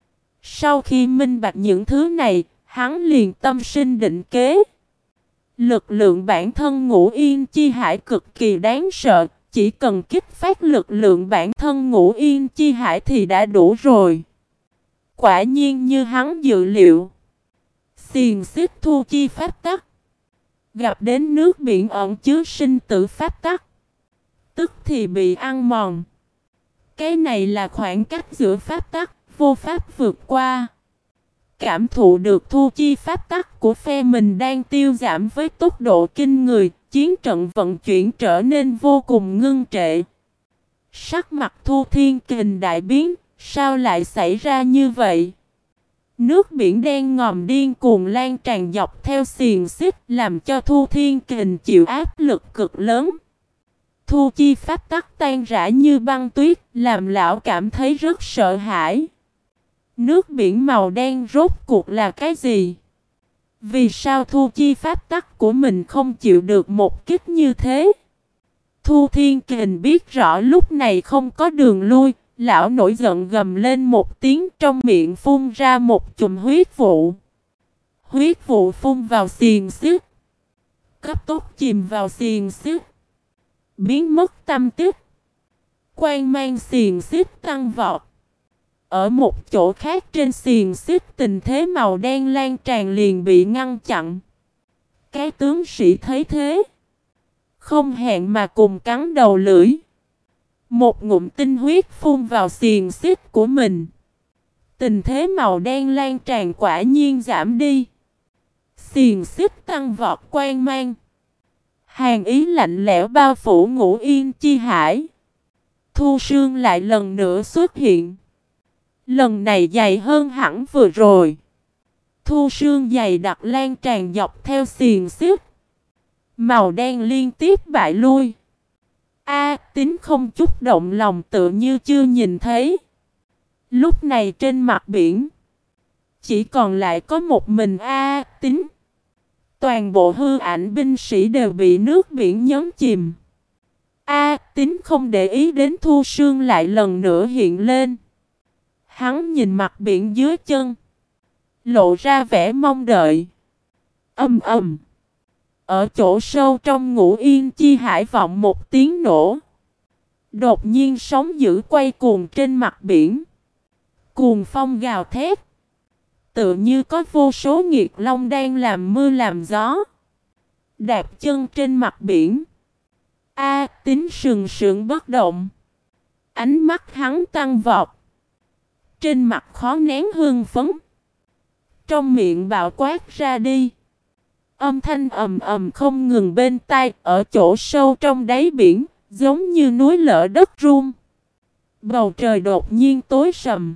Sau khi minh bạch những thứ này, hắn liền tâm sinh định kế. Lực lượng bản thân ngũ yên chi hải cực kỳ đáng sợ. Chỉ cần kích phát lực lượng bản thân ngũ yên chi hải thì đã đủ rồi. Quả nhiên như hắn dự liệu. Xiềng xích thu chi pháp tắc. Gặp đến nước biển ẩn chứa sinh tử pháp tắc. Tức thì bị ăn mòn. Cái này là khoảng cách giữa pháp tắc, vô pháp vượt qua. Cảm thụ được thu chi pháp tắc của phe mình đang tiêu giảm với tốc độ kinh người. Chiến trận vận chuyển trở nên vô cùng ngưng trệ. Sắc mặt Thu Thiên Kình đại biến. Sao lại xảy ra như vậy? Nước biển đen ngòm điên cuồng lan tràn dọc theo xiềng xích, làm cho Thu Thiên Kình chịu áp lực cực lớn. Thu chi pháp tắc tan rã như băng tuyết, làm lão cảm thấy rất sợ hãi. Nước biển màu đen rốt cuộc là cái gì? Vì sao thu chi pháp tắc của mình không chịu được một kích như thế? Thu Thiên Kình biết rõ lúc này không có đường lui. Lão nổi giận gầm lên một tiếng, trong miệng phun ra một chùm huyết vụ. Huyết vụ phun vào xiềng xích. Cấp tốc chìm vào xiềng xích. Biến mất tâm tích. Quang mang xiềng xích tăng vọt. Ở một chỗ khác trên xiềng xích, tình thế màu đen lan tràn liền bị ngăn chặn. Cái tướng sĩ thấy thế, không hẹn mà cùng cắn đầu lưỡi. Một ngụm tinh huyết phun vào xiềng xích của mình. Tình thế màu đen lan tràn quả nhiên giảm đi. Xiềng xích tăng vọt quang mang. Hàn ý lạnh lẽo bao phủ Ngũ Yên Chi Hải. Thu Sương lại lần nữa xuất hiện. Lần này dày hơn hẳn vừa rồi. Thu Sương dày đặc lan tràn dọc theo xiềng xích. Màu đen liên tiếp bại lui. A Tín không chút động lòng tự như chưa nhìn thấy. Lúc này trên mặt biển chỉ còn lại có một mình A Tín. Toàn bộ hư ảnh binh sĩ đều bị nước biển nhấn chìm. A Tín không để ý đến Thu Sương lại lần nữa hiện lên. Hắn nhìn mặt biển dưới chân, lộ ra vẻ mong đợi. Ầm ầm. Ở chỗ sâu trong Ngũ Yên Chi Hải vọng một tiếng nổ. Đột nhiên sóng dữ quay cuồng trên mặt biển. Cuồng phong gào thét. Tựa như có vô số nghiệt long đang làm mưa làm gió. Đạp chân trên mặt biển. A Tín sừng sững bất động. Ánh mắt hắn tăng vọt. Trên mặt khó nén hưng phấn. Trong miệng bạo quát ra đi. Âm thanh ầm ầm không ngừng bên tai. Ở chỗ sâu trong đáy biển, giống như núi lở đất rung. Bầu trời đột nhiên tối sầm.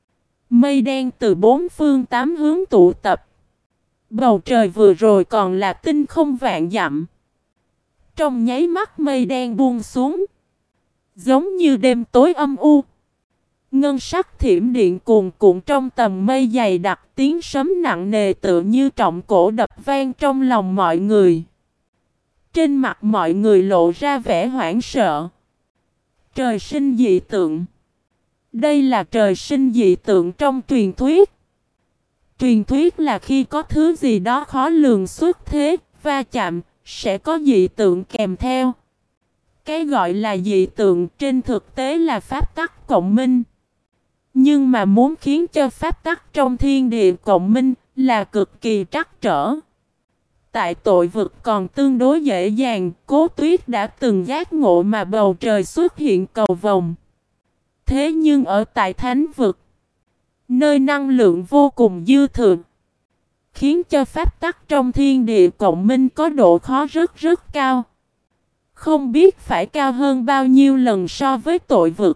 Mây đen từ bốn phương tám hướng tụ tập. Bầu trời vừa rồi còn là tinh không vạn dặm. Trong nháy mắt mây đen buông xuống. Giống như đêm tối âm u. Ngân sắc thiểm điện cuồn cuộn trong tầm mây dày đặc, tiếng sấm nặng nề tựa như trọng cổ đập vang trong lòng mọi người. Trên mặt mọi người lộ ra vẻ hoảng sợ. Trời sinh dị tượng. Đây là trời sinh dị tượng trong truyền thuyết. Truyền thuyết là khi có thứ gì đó khó lường xuất thế, va chạm, sẽ có dị tượng kèm theo. Cái gọi là dị tượng trên thực tế là pháp tắc cộng minh. Nhưng mà muốn khiến cho pháp tắc trong thiên địa cộng minh là cực kỳ trắc trở. Tại tội vực còn tương đối dễ dàng, Cố Tuyết đã từng giác ngộ mà bầu trời xuất hiện cầu vồng. Thế nhưng ở tại thánh vực, nơi năng lượng vô cùng dư thừa, khiến cho pháp tắc trong thiên địa cộng minh có độ khó rất rất cao. Không biết phải cao hơn bao nhiêu lần so với tội vực.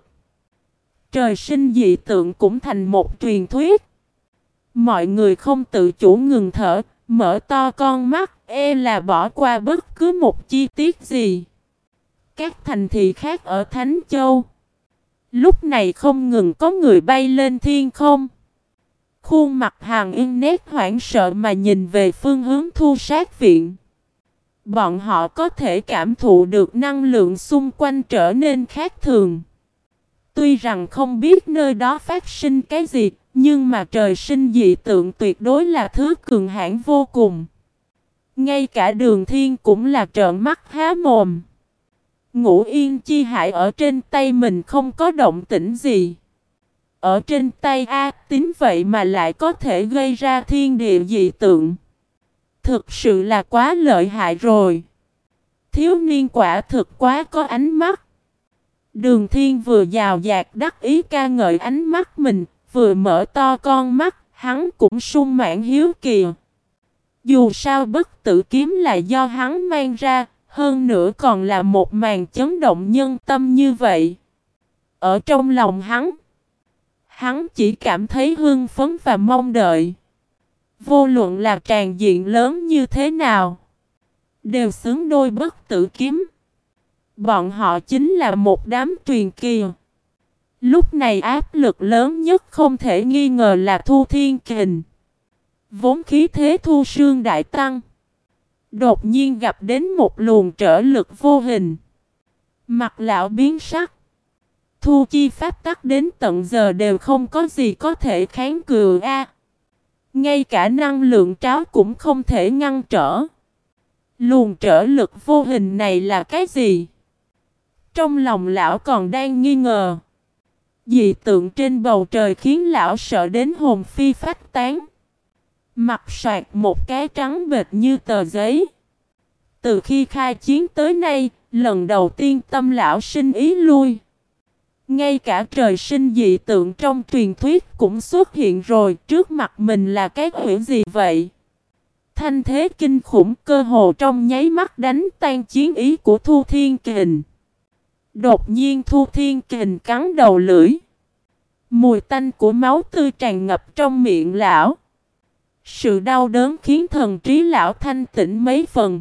Trời sinh dị tượng cũng thành một truyền thuyết. Mọi người không tự chủ ngừng thở, mở to con mắt, e là bỏ qua bất cứ một chi tiết gì. Các thành thị khác ở Thánh Châu, lúc này không ngừng có người bay lên thiên không. Khuôn mặt Hàn Yên nét hoảng sợ mà nhìn về phương hướng Thu Sát Viện. Bọn họ có thể cảm thụ được năng lượng xung quanh trở nên khác thường. Tuy rằng không biết nơi đó phát sinh cái gì, nhưng mà trời sinh dị tượng tuyệt đối là thứ cường hãn vô cùng. Ngay cả Đường Thiên cũng là trợn mắt há mồm. Ngũ Yên Chi Hải ở trên tay mình không có động tĩnh gì. Ở trên tay A Tín vậy mà lại có thể gây ra thiên địa dị tượng. Thực sự là quá lợi hại rồi. Thiếu niên quả thực quá có ánh mắt. Đường Thiên vừa giàu dạt đắc ý ca ngợi ánh mắt mình, vừa mở to con mắt, hắn cũng sung mãn hiếu kỳ. Dù sao bất tử kiếm là do hắn mang ra, hơn nữa còn là một màn chấn động nhân tâm như vậy. Ở trong lòng hắn, hắn chỉ cảm thấy hưng phấn và mong đợi. Vô luận là tràn diện lớn như thế nào, đều xứng đôi bất tử kiếm. Bọn họ chính là một đám truyền kỳ. Lúc này áp lực lớn nhất không thể nghi ngờ là Thu Thiên Kình. Vốn khí thế Thu Sương đại tăng, đột nhiên gặp đến một luồng trở lực vô hình. Mặt lão biến sắc. Thu chi pháp tắc đến tận giờ đều không có gì có thể kháng cự a. Ngay cả năng lượng tráo cũng không thể ngăn trở. Luồng trở lực vô hình này là cái gì? Trong lòng lão còn đang nghi ngờ. Dị tượng trên bầu trời khiến lão sợ đến hồn phi phách tán. Mặt soạt một cái trắng bệch như tờ giấy. Từ khi khai chiến tới nay, lần đầu tiên tâm lão sinh ý lui. Ngay cả trời sinh dị tượng trong truyền thuyết cũng xuất hiện rồi, trước mặt mình là cái quỷ gì vậy? Thanh thế kinh khủng cơ hồ trong nháy mắt đánh tan chiến ý của Thu Thiên Kình. Đột nhiên Thu Thiên Kình cắn đầu lưỡi. Mùi tanh của máu tươi tràn ngập trong miệng lão. Sự đau đớn khiến thần trí lão thanh tĩnh mấy phần.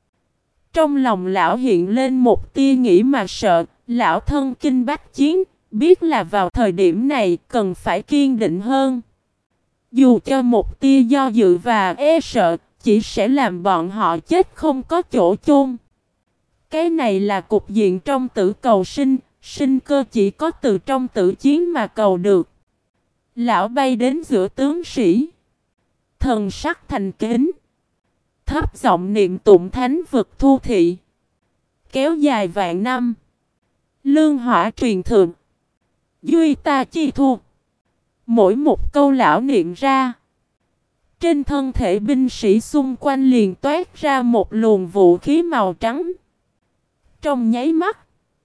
Trong lòng lão hiện lên một tia nghĩ mà sợ. Lão thân kinh bách chiến, biết là vào thời điểm này cần phải kiên định hơn. Dù cho một tia do dự và e sợ, chỉ sẽ làm bọn họ chết không có chỗ chôn. Cái này là cục diện trong tử cầu sinh, sinh cơ chỉ có từ trong tử chiến mà cầu được. Lão bay đến giữa tướng sĩ. Thần sắc thành kính. Thấp giọng niệm tụng thánh vực thu thị. Kéo dài vạn năm. Lương hỏa truyền thượng. Duy ta chi thu. Mỗi một câu lão niệm ra. Trên thân thể binh sĩ xung quanh liền toát ra một luồng vũ khí màu trắng. Trong nháy mắt.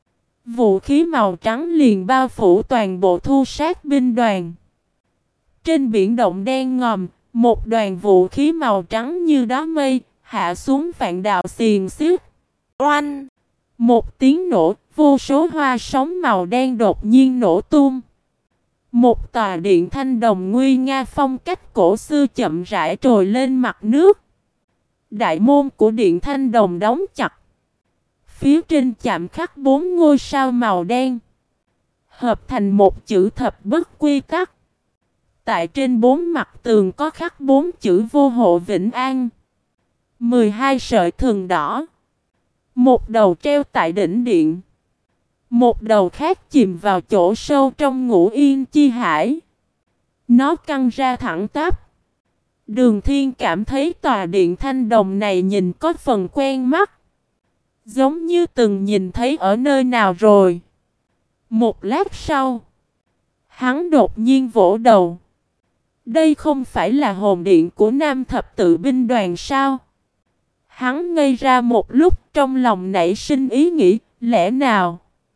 Vũ khí màu trắng liền bao phủ toàn bộ thu sát binh đoàn. Trên biển động đen ngòm. Một đoàn vũ khí màu trắng như đá mây. Hạ xuống vạn đạo xiềng xiếc. Oanh! Một tiếng nổ. Vô số hoa sóng màu đen đột nhiên nổ tung. Một tòa điện thanh đồng nguy nga phong cách cổ xưa chậm rãi trồi lên mặt nước. Đại môn của điện thanh đồng đóng chặt. Phía trên chạm khắc bốn ngôi sao màu đen. Hợp thành một chữ thập bất quy tắc. Tại trên bốn mặt tường có khắc bốn chữ vô hộ vĩnh an. mười hai sợi thừng đỏ. Một đầu treo tại đỉnh điện. Một đầu khác chìm vào chỗ sâu trong ngũ yên chi hải. Nó căng ra thẳng tắp. Đường Thiên cảm thấy tòa điện thanh đồng này nhìn có phần quen mắt. Giống như từng nhìn thấy ở nơi nào rồi. Một lát sau. Hắn đột nhiên vỗ đầu. Đây không phải là hồn điện của Nam Thập Tự binh đoàn sao? Hắn ngây ra một lúc trong lòng nảy sinh ý nghĩ. Lẽ nào?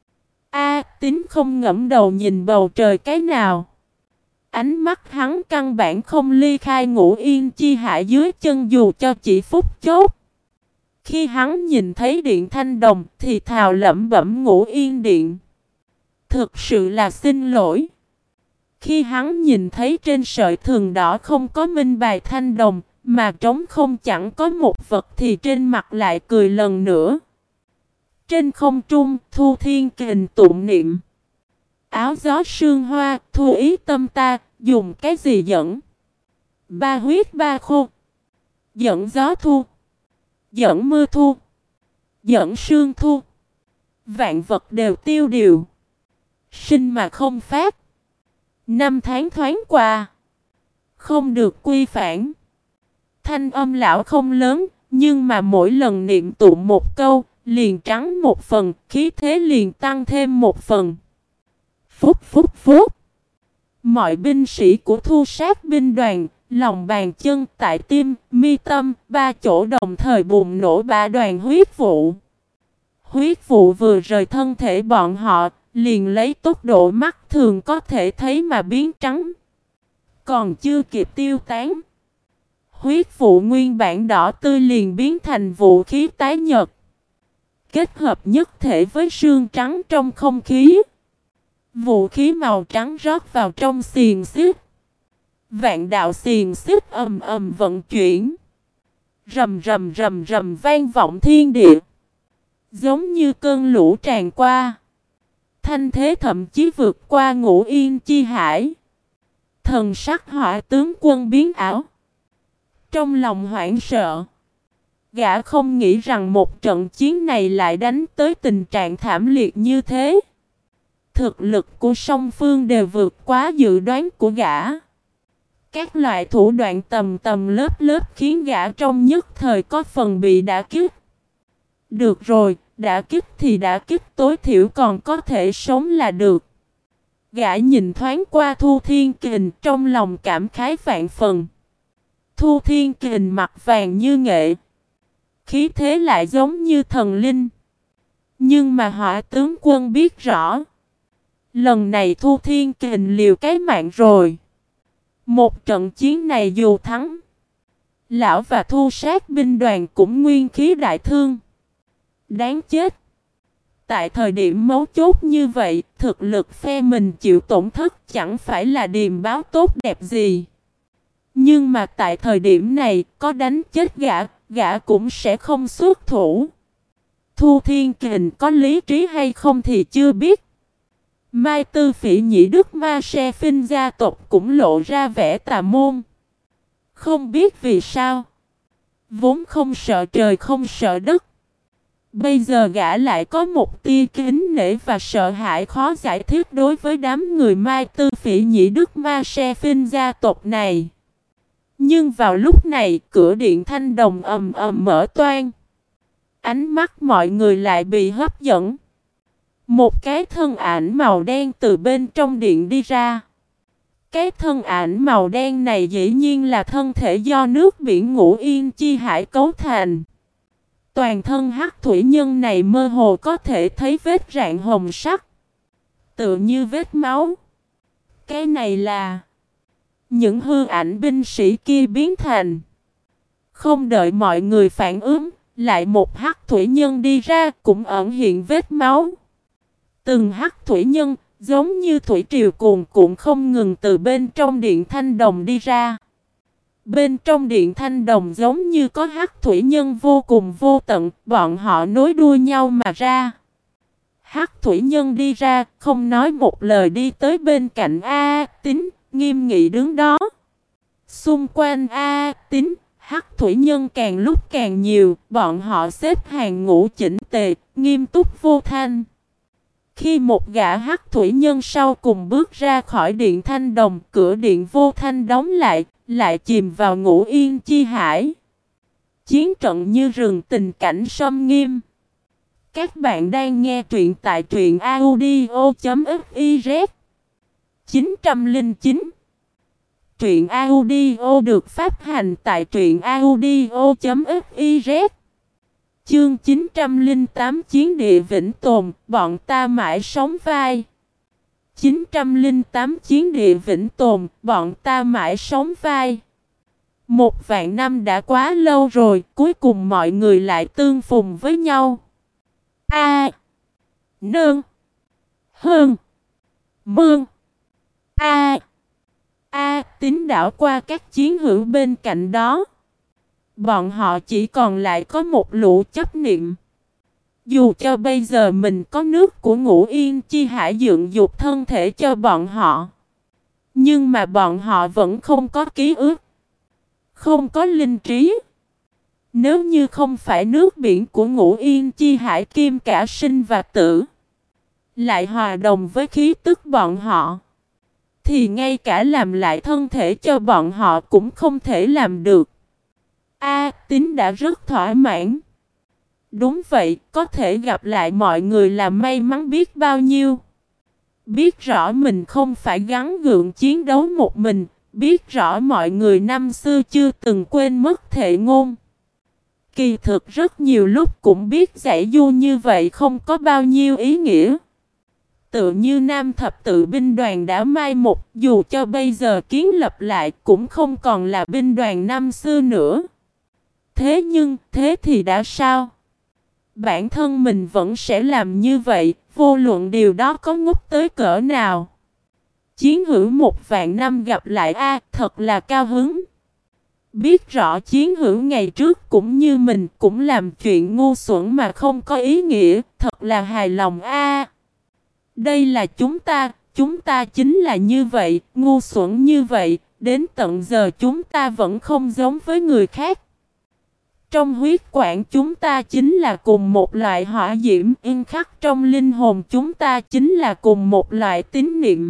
A Tín không ngẫm đầu nhìn bầu trời cái nào. Ánh mắt hắn căn bản không ly khai ngũ yên chi hải dưới chân dù cho chỉ phút chốc. Khi hắn nhìn thấy điện thanh đồng thì thào lẩm bẩm ngũ yên điện. Thực sự là xin lỗi. Khi hắn nhìn thấy trên sợi thừng đỏ không có minh bài thanh đồng mà trống không chẳng có một vật thì trên mặt lại cười lần nữa. Trên không trung, Thu Thiên Kình tụng niệm. Áo gió sương hoa, thu ý tâm ta, dùng cái gì dẫn? Ba huyết ba khô. Dẫn gió thu. Dẫn mưa thu. Dẫn sương thu. Vạn vật đều tiêu điều. Sinh mà không phát. Năm tháng thoáng qua. Không được quy phản. Thanh âm lão không lớn, nhưng mà mỗi lần niệm tụng một câu, liền trắng một phần, khí thế liền tăng thêm một phần. Phúc phúc phúc. Mọi binh sĩ của thu sát binh đoàn, lòng bàn chân tại tim, mi tâm, ba chỗ đồng thời bùng nổ ba đoàn huyết vụ. Huyết vụ vừa rời thân thể bọn họ, liền lấy tốc độ mắt thường có thể thấy mà biến trắng. Còn chưa kịp tiêu tán. Huyết vụ nguyên bản đỏ tươi liền biến thành vũ khí tái nhợt. Kết hợp nhất thể với sương trắng trong không khí. Vũ khí màu trắng rót vào trong xiềng xích. Vạn đạo xiềng xích ầm ầm vận chuyển. Rầm rầm rầm rầm vang vọng thiên địa. Giống như cơn lũ tràn qua. Thanh thế thậm chí vượt qua ngũ yên chi hải. Thần sắc hỏa tướng quân biến ảo. Trong lòng hoảng sợ. Gã không nghĩ rằng một trận chiến này lại đánh tới tình trạng thảm liệt như thế. Thực lực của song phương đều vượt quá dự đoán của gã. Các loại thủ đoạn tầm tầm lớp lớp khiến gã trong nhất thời có phần bị đả kích. Được rồi, đả kích thì đả kích tối thiểu còn có thể sống là được. Gã nhìn thoáng qua Thu Thiên Kình trong lòng cảm khái vạn phần. Thu Thiên Kình mặt vàng như nghệ. Khí thế lại giống như thần linh. Nhưng mà hỏa tướng quân biết rõ. Lần này Thu Thiên Kình liều cái mạng rồi. Một trận chiến này dù thắng. Lão và thu sát binh đoàn cũng nguyên khí đại thương. Đáng chết. Tại thời điểm mấu chốt như vậy, thực lực phe mình chịu tổn thất chẳng phải là điềm báo tốt đẹp gì. Nhưng mà tại thời điểm này, có đánh chết gã, gã cũng sẽ không xuất thủ. Thu Thiên Kình có lý trí hay không thì chưa biết. Mai Tư Phỉ Nhĩ Đức Ma Se Phinh gia tộc cũng lộ ra vẻ tà môn. Không biết vì sao. Vốn không sợ trời không sợ đất. Bây giờ gã lại có một tia kính nể và sợ hãi khó giải thích đối với đám người Mai Tư Phỉ Nhĩ Đức Ma Se Phinh gia tộc này. Nhưng vào lúc này, cửa điện thanh đồng ầm ầm mở toang. Ánh mắt mọi người lại bị hấp dẫn. Một cái thân ảnh màu đen từ bên trong điện đi ra. Cái thân ảnh màu đen này dĩ nhiên là thân thể do nước biển Ngũ Yên Chi Hải cấu thành. Toàn thân hắc thủy nhân này mơ hồ có thể thấy vết rạn hồng sắc, tựa như vết máu. Cái này là những hư ảnh binh sĩ kia biến thành. Không đợi mọi người phản ứng, lại một hắc thủy nhân đi ra cũng ẩn hiện vết máu. Từng hắc thủy nhân giống như thủy triều cuồn cuộn không ngừng từ bên trong điện thanh đồng đi ra. Bên trong điện thanh đồng giống như có hắc thủy nhân vô cùng vô tận, bọn họ nối đuôi nhau mà ra. Hắc thủy nhân đi ra, không nói một lời đi tới bên cạnh A Tín, nghiêm nghị đứng đó. Xung quanh A Tín, hắc thủy nhân càng lúc càng nhiều, bọn họ xếp hàng ngũ chỉnh tề, nghiêm túc vô thanh. Khi một gã hắc thủy nhân sau cùng bước ra khỏi điện thanh đồng, cửa điện vô thanh đóng lại, lại chìm vào Ngũ Yên Chi Hải. Chiến trận như rừng, tình cảnh sâm nghiêm. Các bạn đang nghe truyện tại truyện audio chấm fiz. chín không chín Truyện audio được phát hành tại truyện audio chấm fiz. Chương chín không tám Chiến địa vĩnh tồn, bọn ta mãi sống vai. chín không tám Chiến địa vĩnh tồn, bọn ta mãi sống vai. Một vạn năm đã quá lâu rồi, cuối cùng mọi người lại tương phùng với nhau. A. Nương. Hơn. Mương. A. A. Tín đảo qua các chiến hữu bên cạnh đó. Bọn họ chỉ còn lại có một lũ chấp niệm. Dù cho bây giờ mình có nước của Ngũ Yên Chi Hải dựng dục thân thể cho bọn họ, nhưng mà bọn họ vẫn không có ký ức, không có linh trí. Nếu như không phải nước biển của Ngũ Yên Chi Hải kim cả sinh và tử, lại hòa đồng với khí tức bọn họ, thì ngay cả làm lại thân thể cho bọn họ cũng không thể làm được. A Tín đã rất thỏa mãn. Đúng vậy, có thể gặp lại mọi người là may mắn biết bao nhiêu. Biết rõ mình không phải gắng gượng chiến đấu một mình, biết rõ mọi người năm xưa chưa từng quên mất thệ ngôn. Kỳ thực rất nhiều lúc cũng biết giải du như vậy không có bao nhiêu ý nghĩa. Tự như Nam Thập Tự binh đoàn đã mai một, dù cho bây giờ kiến lập lại cũng không còn là binh đoàn năm xưa nữa. Thế nhưng, thế thì đã sao? Bản thân mình vẫn sẽ làm như vậy, vô luận điều đó có ngốc tới cỡ nào. Chiến hữu một vạn năm gặp lại a, thật là cao hứng. Biết rõ chiến hữu ngày trước cũng như mình cũng làm chuyện ngu xuẩn mà không có ý nghĩa, thật là hài lòng a. Đây là chúng ta, chúng ta chính là như vậy, ngu xuẩn như vậy, đến tận giờ chúng ta vẫn không giống với người khác. Trong huyết quản chúng ta chính là cùng một loại hỏa diễm, in khắc trong linh hồn chúng ta chính là cùng một loại tín niệm.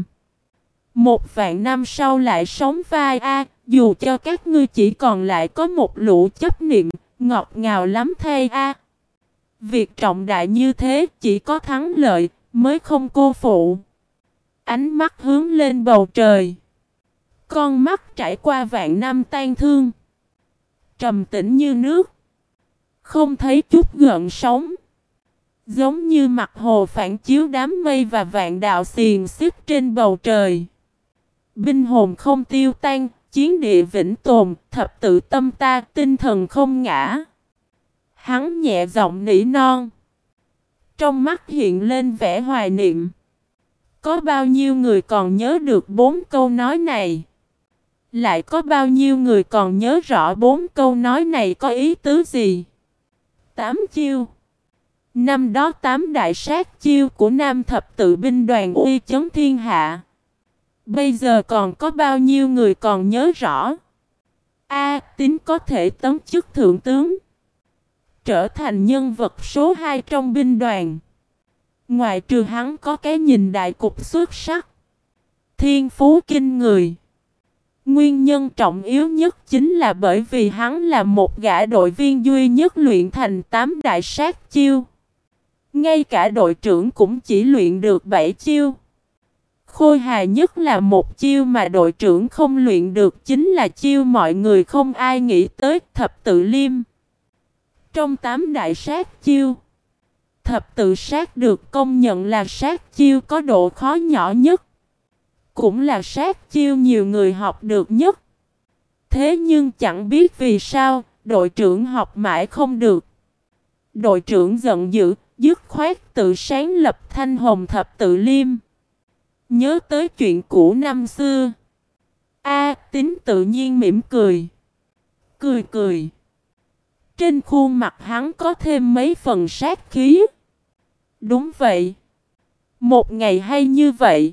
Một vạn năm sau lại sống vai a, dù cho các ngươi chỉ còn lại có một lũ chấp niệm, ngọt ngào lắm thay a. Việc trọng đại như thế chỉ có thắng lợi mới không cô phụ. Ánh mắt hướng lên bầu trời, con mắt trải qua vạn năm tan thương, trầm tĩnh như nước, không thấy chút gợn sóng, giống như mặt hồ phản chiếu đám mây và vạn đạo xiềng xích trên bầu trời. Binh hồn không tiêu tan, chiến địa vĩnh tồn, thập tự tâm ta, tinh thần không ngã. Hắn nhẹ giọng nỉ non. Trong mắt hiện lên vẻ hoài niệm. Có bao nhiêu người còn nhớ được bốn câu nói này? Lại có bao nhiêu người còn nhớ rõ bốn câu nói này có ý tứ gì? Tám chiêu. Năm đó tám đại sát chiêu của Nam thập tự binh đoàn uy chấn thiên hạ. Bây giờ còn có bao nhiêu người còn nhớ rõ? A Tín có thể tấm chức thượng tướng, trở thành nhân vật số hai trong binh đoàn. Ngoài trừ hắn có cái nhìn đại cục xuất sắc, thiên phú kinh người. Nguyên nhân trọng yếu nhất chính là bởi vì hắn là một gã đội viên duy nhất luyện thành tám đại sát chiêu. Ngay cả đội trưởng cũng chỉ luyện được bảy chiêu. Khôi hài nhất là một chiêu mà đội trưởng không luyện được, chính là chiêu mọi người không ai nghĩ tới, thập tự liêm. Trong tám đại sát chiêu, thập tự sát được công nhận là sát chiêu có độ khó nhỏ nhất, cũng là sát chiêu nhiều người học được nhất. Thế nhưng chẳng biết vì sao, đội trưởng học mãi không được. Đội trưởng giận dữ, dứt khoát tự sáng lập Thanh Hồng thập tự liêm. Nhớ tới chuyện cũ năm xưa, A Tín tự nhiên mỉm cười. Cười cười. Trên khuôn mặt hắn có thêm mấy phần sát khí. Đúng vậy. Một ngày hay như vậy,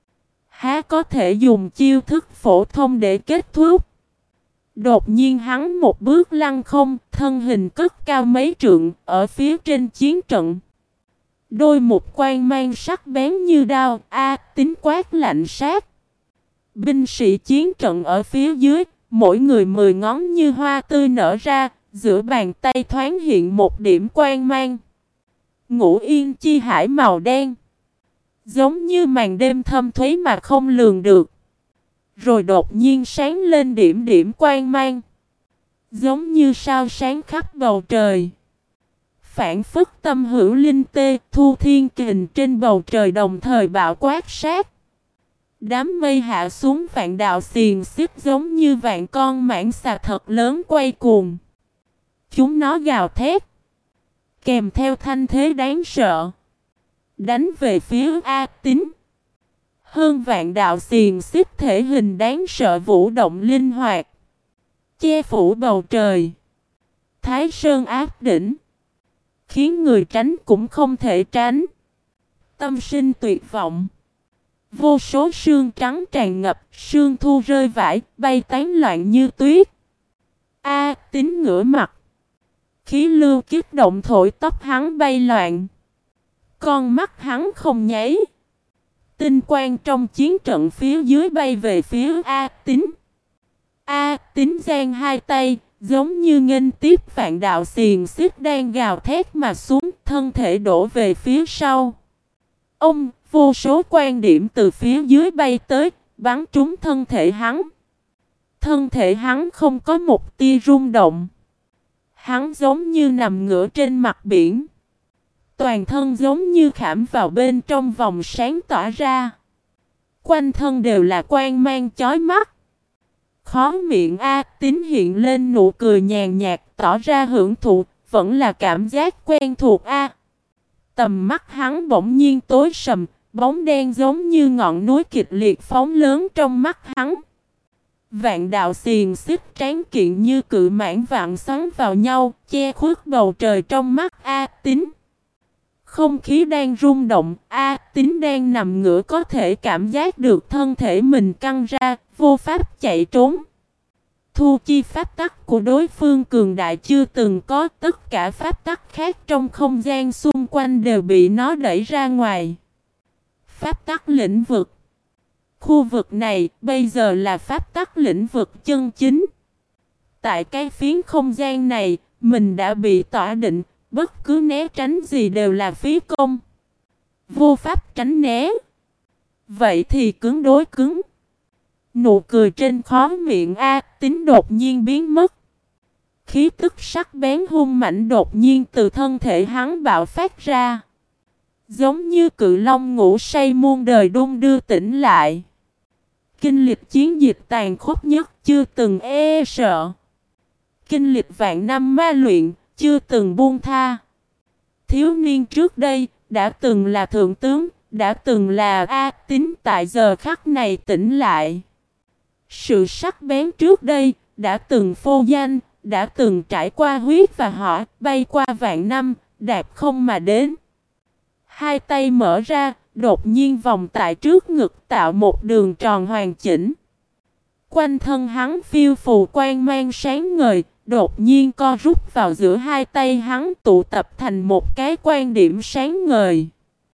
há có thể dùng chiêu thức phổ thông để kết thúc. Đột nhiên hắn một bước lăng không, thân hình cất cao mấy trượng ở phía trên chiến trận. Đôi mục quan mang sắc bén như đao, A Tín quát lạnh sát. Binh sĩ chiến trận ở phía dưới, mỗi người mười ngón như hoa tươi nở ra, giữa bàn tay thoáng hiện một điểm quang mang. Ngũ yên chi hải màu đen, giống như màn đêm thâm thúy mà không lường được. Rồi đột nhiên sáng lên điểm điểm quang mang, giống như sao sáng khắp bầu trời. Phản phất tâm hữu linh tê, thu thiên kình trên bầu trời đồng thời bạo quát sát. Đám mây hạ xuống vạn đạo xiềng xích giống như vạn con mãng xà thật lớn quay cuồng. Chúng nó gào thét, kèm theo thanh thế đáng sợ, đánh về phía A Tín. Hơn vạn đạo xiềng xích thể hình đáng sợ vũ động linh hoạt, che phủ bầu trời. Thái sơn áp đỉnh, khiến người tránh cũng không thể tránh. Tâm sinh tuyệt vọng. Vô số sương trắng tràn ngập, sương thu rơi vãi, bay tán loạn như tuyết. A Tín ngửa mặt, khí lưu kích động thổi tóc hắn bay loạn. Con mắt hắn không nháy. Tinh quang trong chiến trận phía dưới bay về phía A Tín. A Tín giang hai tay, giống như nghênh tiếp vạn đạo xiềng xích đang gào thét mà xuống, thân thể đổ về phía sau. Ông, vô số quan điểm từ phía dưới bay tới, bắn trúng thân thể hắn. Thân thể hắn không có một tia rung động. Hắn giống như nằm ngửa trên mặt biển. Toàn thân giống như khảm vào bên trong vòng sáng tỏa ra. Quanh thân đều là quang mang chói mắt. Khó miệng A Tín hiện lên nụ cười nhàn nhạt, tỏ ra hưởng thụ, vẫn là cảm giác quen thuộc A. Tầm mắt hắn bỗng nhiên tối sầm, bóng đen giống như ngọn núi kịch liệt phóng lớn trong mắt hắn. Vạn đạo xiềng xích tráng kiện như cự mãng vạn xoắn vào nhau, che khuất bầu trời trong mắt A Tín. Không khí đang rung động, A Tín đang nằm ngửa có thể cảm giác được thân thể mình căng ra, vô pháp chạy trốn. Thu chi pháp tắc của đối phương cường đại chưa từng có, tất cả pháp tắc khác trong không gian xung quanh đều bị nó đẩy ra ngoài. Pháp tắc lĩnh vực. Khu vực này bây giờ là pháp tắc lĩnh vực chân chính. Tại cái phiến không gian này, mình đã bị tỏa định, bất cứ né tránh gì đều là phí công. Vô pháp tránh né. Vậy thì cứng đối cứng. Nụ cười trên khóe miệng A Tín đột nhiên biến mất. Khí tức sắc bén hung mạnh đột nhiên từ thân thể hắn bạo phát ra. Giống như cự long ngủ say muôn đời đung đưa tỉnh lại. Kinh lịch chiến dịch tàn khốc nhất, chưa từng e sợ. Kinh lịch vạn năm ma luyện, chưa từng buông tha. Thiếu niên trước đây, đã từng là thượng tướng, đã từng là A Tín, tại giờ khắc này tỉnh lại. Sự sắc bén trước đây, đã từng phô danh, đã từng trải qua huyết và hỏa, bay qua vạn năm, đạp không mà đến. Hai tay mở ra, đột nhiên vòng tại trước ngực tạo một đường tròn hoàn chỉnh. Quanh thân hắn phiêu phù quang mang sáng ngời, đột nhiên co rút vào giữa hai tay hắn, tụ tập thành một cái quan điểm sáng ngời.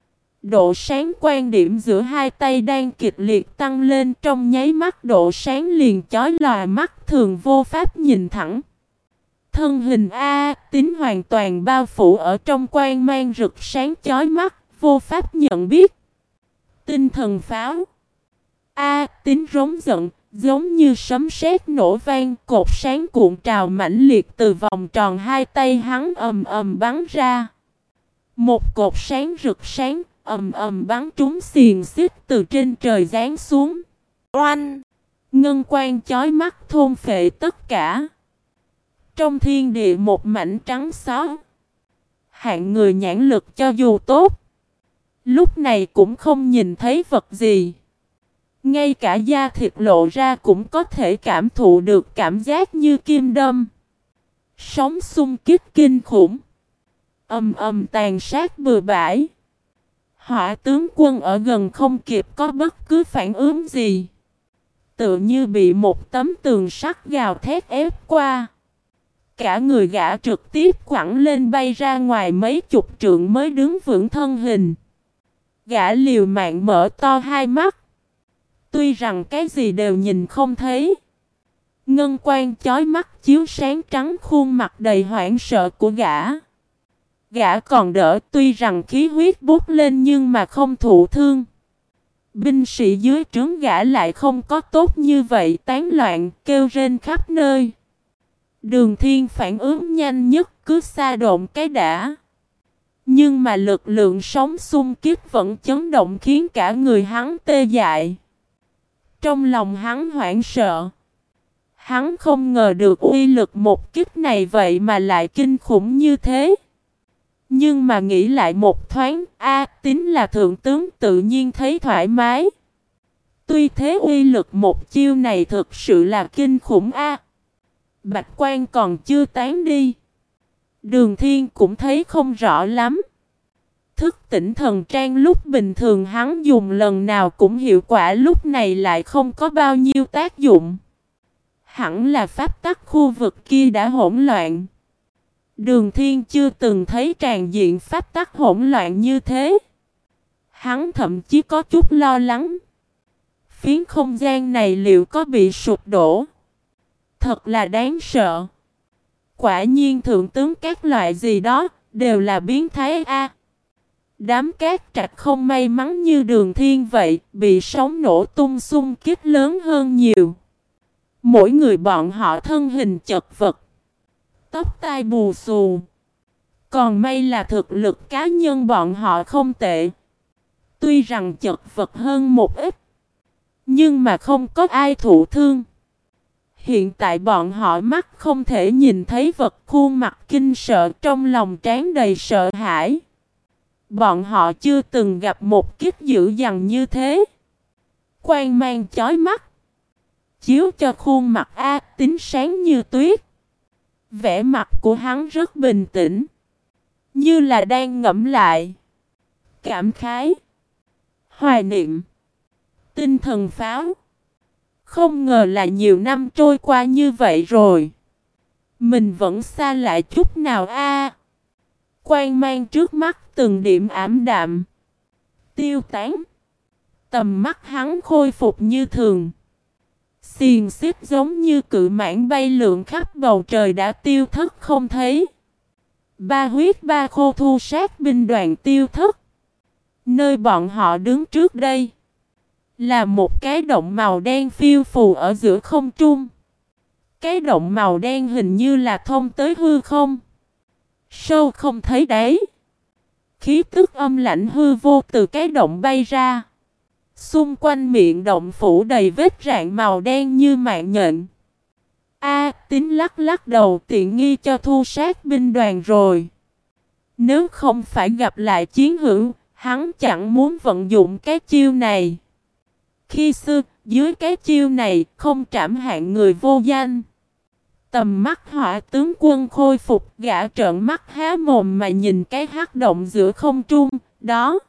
Độ sáng quan điểm giữa hai tay đang kịch liệt tăng lên, trong nháy mắt độ sáng liền chói lòa mắt thường vô pháp nhìn thẳng. Thân hình A Tín hoàn toàn bao phủ ở trong quang mang rực sáng chói mắt, vô pháp nhận biết. Tinh thần pháo. A Tín rống giận, giống như sấm sét nổ vang, cột sáng cuộn trào mãnh liệt từ vòng tròn hai tay hắn ầm ầm bắn ra. Một cột sáng rực sáng ầm ầm bắn trúng xiềng xích từ trên trời giáng xuống. Oanh! Ngân quang chói mắt thôn phệ tất cả. Trong thiên địa một mảnh trắng xóa. Hạng người nhãn lực cho dù tốt, lúc này cũng không nhìn thấy vật gì. Ngay cả da thịt lộ ra cũng có thể cảm thụ được cảm giác như kim đâm. Sóng xung kích kinh khủng. Ầm ầm tàn sát bừa bãi. Hỏa tướng quân ở gần không kịp có bất cứ phản ứng gì. Tựa như bị một tấm tường sắt gào thét ép qua. Cả người gã trực tiếp quẳng lên bay ra ngoài mấy chục trượng mới đứng vững thân hình. Gã liều mạng mở to hai mắt. Tuy rằng cái gì đều nhìn không thấy. Ngân quang chói mắt chiếu sáng trắng khuôn mặt đầy hoảng sợ của gã. Gã còn đỡ, tuy rằng khí huyết bút lên nhưng mà không thụ thương. Binh sĩ dưới trướng gã lại không có tốt như vậy, tán loạn, kêu rên khắp nơi. Đường Thiên phản ứng nhanh nhất, cứ xa độn cái đã. Nhưng mà lực lượng sóng xung kích vẫn chấn động khiến cả người hắn tê dại. Trong lòng hắn hoảng sợ. Hắn không ngờ được uy lực một kích này vậy mà lại kinh khủng như thế. Nhưng mà nghĩ lại một thoáng, A Tín là thượng tướng tự nhiên thấy thoải mái. Tuy thế uy lực một chiêu này thực sự là kinh khủng A. Bạch quan còn chưa tán đi. Đường Thiên cũng thấy không rõ lắm. Thức tỉnh thần trang lúc bình thường hắn dùng lần nào cũng hiệu quả, lúc này lại không có bao nhiêu tác dụng. Hẳn là pháp tắc khu vực kia đã hỗn loạn. Đường Thiên chưa từng thấy tràn diện pháp tắc hỗn loạn như thế. Hắn thậm chí có chút lo lắng. Phiến không gian này liệu có bị sụp đổ? Thật là đáng sợ. Quả nhiên thượng tướng các loại gì đó đều là biến thái A. Đám cát trạch không may mắn như Đường Thiên vậy, bị sóng nổ tung xung kích lớn hơn nhiều. Mỗi người bọn họ thân hình chật vật, tóc tai bù xù. Còn may là thực lực cá nhân bọn họ không tệ. Tuy rằng chật vật hơn một ít, nhưng mà không có ai thụ thương. Hiện tại bọn họ mắt không thể nhìn thấy vật, khuôn mặt kinh sợ, trong lòng tràn đầy sợ hãi. Bọn họ chưa từng gặp một kích dữ dằn như thế. Quang mang chói mắt, chiếu cho khuôn mặt A Tín sáng như tuyết. Vẻ mặt của hắn rất bình tĩnh, như là đang ngẫm lại, cảm khái, hoài niệm. Tinh thần pháo. Không ngờ là nhiều năm trôi qua như vậy rồi, mình vẫn xa lạ chút nào a. Quang mang trước mắt từng điểm ảm đạm, tiêu tán. Tầm mắt hắn khôi phục như thường. Xiềng xích giống như cự mãng bay lượn khắp bầu trời đã tiêu thất không thấy. Ba huyết ba khô thu sát binh đoàn tiêu thất. Nơi bọn họ đứng trước đây là một cái động màu đen phiêu phù ở giữa không trung. Cái động màu đen hình như là thông tới hư không, sâu không thấy đáy. Khí tức âm lãnh hư vô từ cái động bay ra. Xung quanh miệng động phủ đầy vết rạn màu đen như mạng nhện. A Tín lắc lắc đầu, tiện nghi cho thu sát binh đoàn rồi. Nếu không phải gặp lại chiến hữu, hắn chẳng muốn vận dụng cái chiêu này. Khi xưa, dưới cái chiêu này, không trảm hạng người vô danh. Tầm mắt Hỏa tướng quân khôi phục, gã trợn mắt há mồm mà nhìn cái hắc động giữa không trung, đó.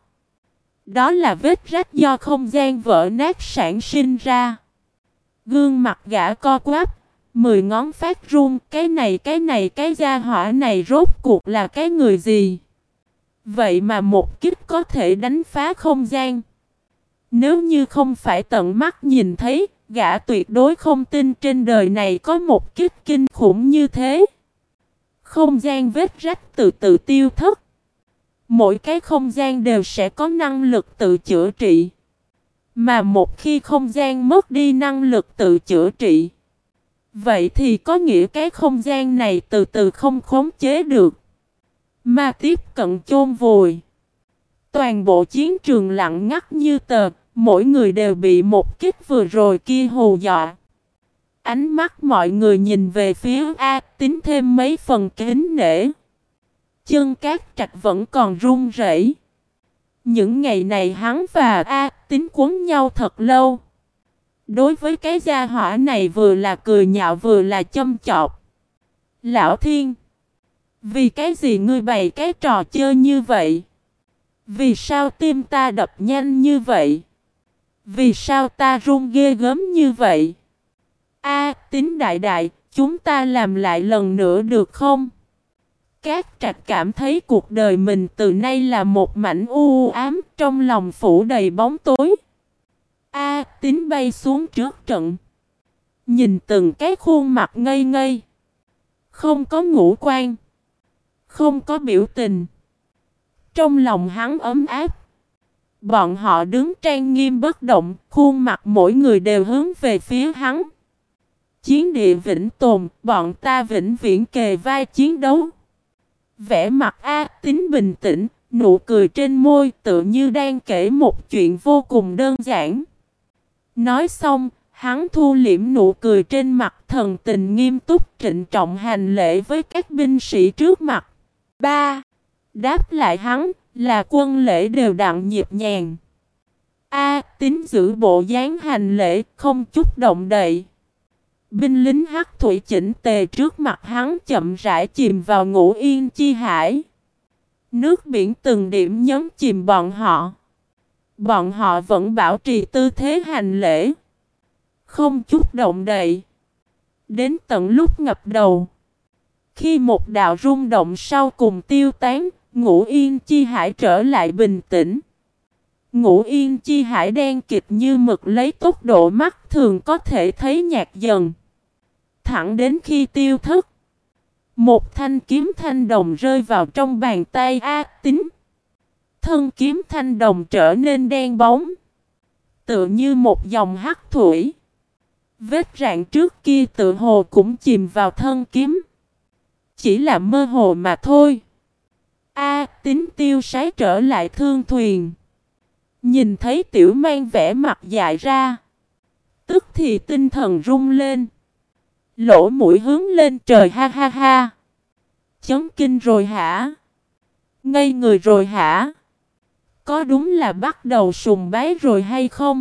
Đó là vết rách do không gian vỡ nát sản sinh ra. Gương mặt gã co quắp, mười ngón phát run, cái này cái này cái gia hỏa này rốt cuộc là cái người gì? Vậy mà một kích có thể đánh phá không gian. Nếu như không phải tận mắt nhìn thấy, gã tuyệt đối không tin trên đời này có một kích kinh khủng như thế. Không gian vết rách từ từ tiêu thất. Mỗi cái không gian đều sẽ có năng lực tự chữa trị. Mà một khi không gian mất đi năng lực tự chữa trị, vậy thì có nghĩa cái không gian này từ từ không khống chế được, mà tiếp cận chôn vùi. Toàn bộ chiến trường lặng ngắt như tờ, mỗi người đều bị một kích vừa rồi kia hù dọa. Ánh mắt mọi người nhìn về phía A Tín thêm mấy phần kính nể. Chân Cát Trạch vẫn còn run rẩy. Những ngày này hắn và A Tín quấn nhau thật lâu. Đối với cái gia hỏa này vừa là cười nhạo vừa là châm chọc. Lão Thiên, vì cái gì ngươi bày cái trò chơi như vậy? Vì sao tim ta đập nhanh như vậy? Vì sao ta run ghê gớm như vậy? A Tín đại đại, chúng ta làm lại lần nữa được không? Cát Trạch cảm thấy cuộc đời mình từ nay là một mảnh u ám, trong lòng phủ đầy bóng tối. A Tín bay xuống trước trận, nhìn từng cái khuôn mặt ngây ngây, không có ngũ quan, không có biểu tình. Trong lòng hắn ấm áp. Bọn họ đứng trang nghiêm bất động, khuôn mặt mỗi người đều hướng về phía hắn. Chiến địa vĩnh tồn, bọn ta vĩnh viễn kề vai chiến đấu. Vẻ mặt A Tín bình tĩnh, nụ cười trên môi tựa như đang kể một chuyện vô cùng đơn giản. Nói xong, hắn thu liễm nụ cười trên mặt, thần tình nghiêm túc trịnh trọng hành lễ với các binh sĩ trước mặt. Ba. Đáp lại hắn là quân lễ đều đặn nhịp nhàng. A Tín giữ bộ dáng hành lễ, không chút động đậy. Binh lính hắc thủy chỉnh tề trước mặt hắn chậm rãi chìm vào ngũ yên chi hải. Nước biển từng điểm nhấn chìm bọn họ. Bọn họ vẫn bảo trì tư thế hành lễ, không chút động đậy. Đến tận lúc ngập đầu, khi một đạo rung động sau cùng tiêu tán, ngũ yên chi hải trở lại bình tĩnh. Ngũ yên chi hải đen kịt như mực lấy tốc độ mắt thường có thể thấy nhạt dần. Thẳng đến khi tiêu thất, một thanh kiếm thanh đồng rơi vào trong bàn tay A Tín. Thân kiếm thanh đồng trở nên đen bóng, tựa như một dòng hắc thủy. Vết rạn trước kia tự hồ cũng chìm vào thân kiếm, chỉ là mơ hồ mà thôi. A Tín tiêu sái trở lại thương thuyền, nhìn thấy Tiểu Mang vẻ mặt dại ra, tức thì tinh thần rung lên, lỗ mũi hướng lên trời ha ha ha. Chấn kinh rồi hả? Ngây người rồi hả? Có đúng là bắt đầu sùng bái rồi hay không?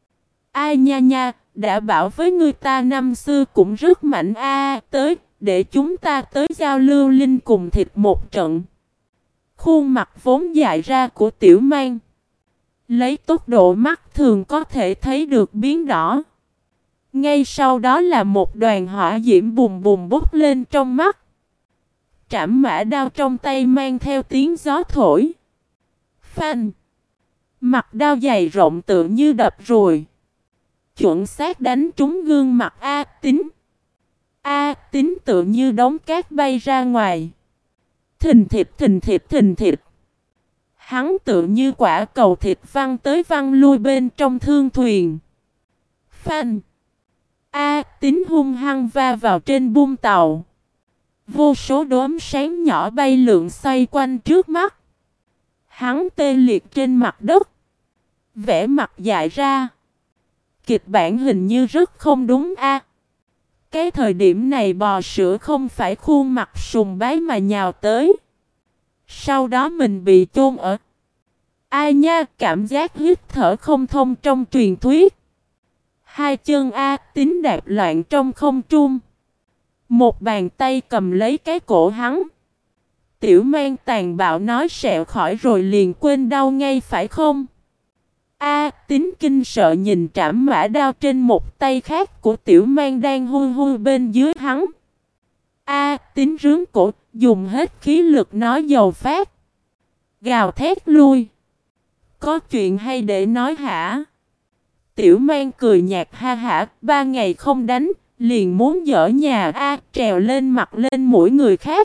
Ai nha nha, đã bảo với người ta năm xưa cũng rất mạnh a, tới, để chúng ta tới giao lưu linh cùng thịt một trận. Khuôn mặt vốn dại ra của Tiểu Mang, lấy tốc độ mắt thường có thể thấy được biến đỏ. Ngay sau đó là một đoàn hỏa diễm bùng bùng bốc lên trong mắt. Trảm mã đao trong tay mang theo tiếng gió thổi. Phanh! Mặt đao dày rộng tựa như đập ruồi, chuẩn xác đánh trúng gương mặt A Tín. A Tín tựa như đống cát bay ra ngoài. Thình thịt thình thịt thình thịt. Hắn tựa như quả cầu thịt văng tới văng lui bên trong thương thuyền. Phanh! A Tín hung hăng va vào trên bung tàu. Vô số đốm sáng nhỏ bay lượn xoay quanh trước mắt. Hắn tê liệt trên mặt đất, Vẻ mặt dại ra. Kịch bản hình như rất không đúng a. Cái thời điểm này bò sữa không phải khuôn mặt sùng bái mà nhào tới. Sau đó mình bị chôn ở. Ai nha, cảm giác hít thở không thông trong truyền thuyết. Hai chân A Tín đạp loạn trong không trung. Một bàn tay cầm lấy cái cổ hắn. Tiểu Mang tàn bạo nói sẹo khỏi rồi liền quên đau ngay phải không? A Tín kinh sợ nhìn trảm mã đao trên một tay khác của Tiểu Mang đang hui hui bên dưới hắn. A Tín rướn cổ, dùng hết khí lực nói dầu phát. Gào thét lui. Có chuyện hay để nói hả? Tiểu Mang cười nhạt ha hả, ba ngày không đánh, liền muốn dỡ nhà A trèo lên mặt lên mũi người khác.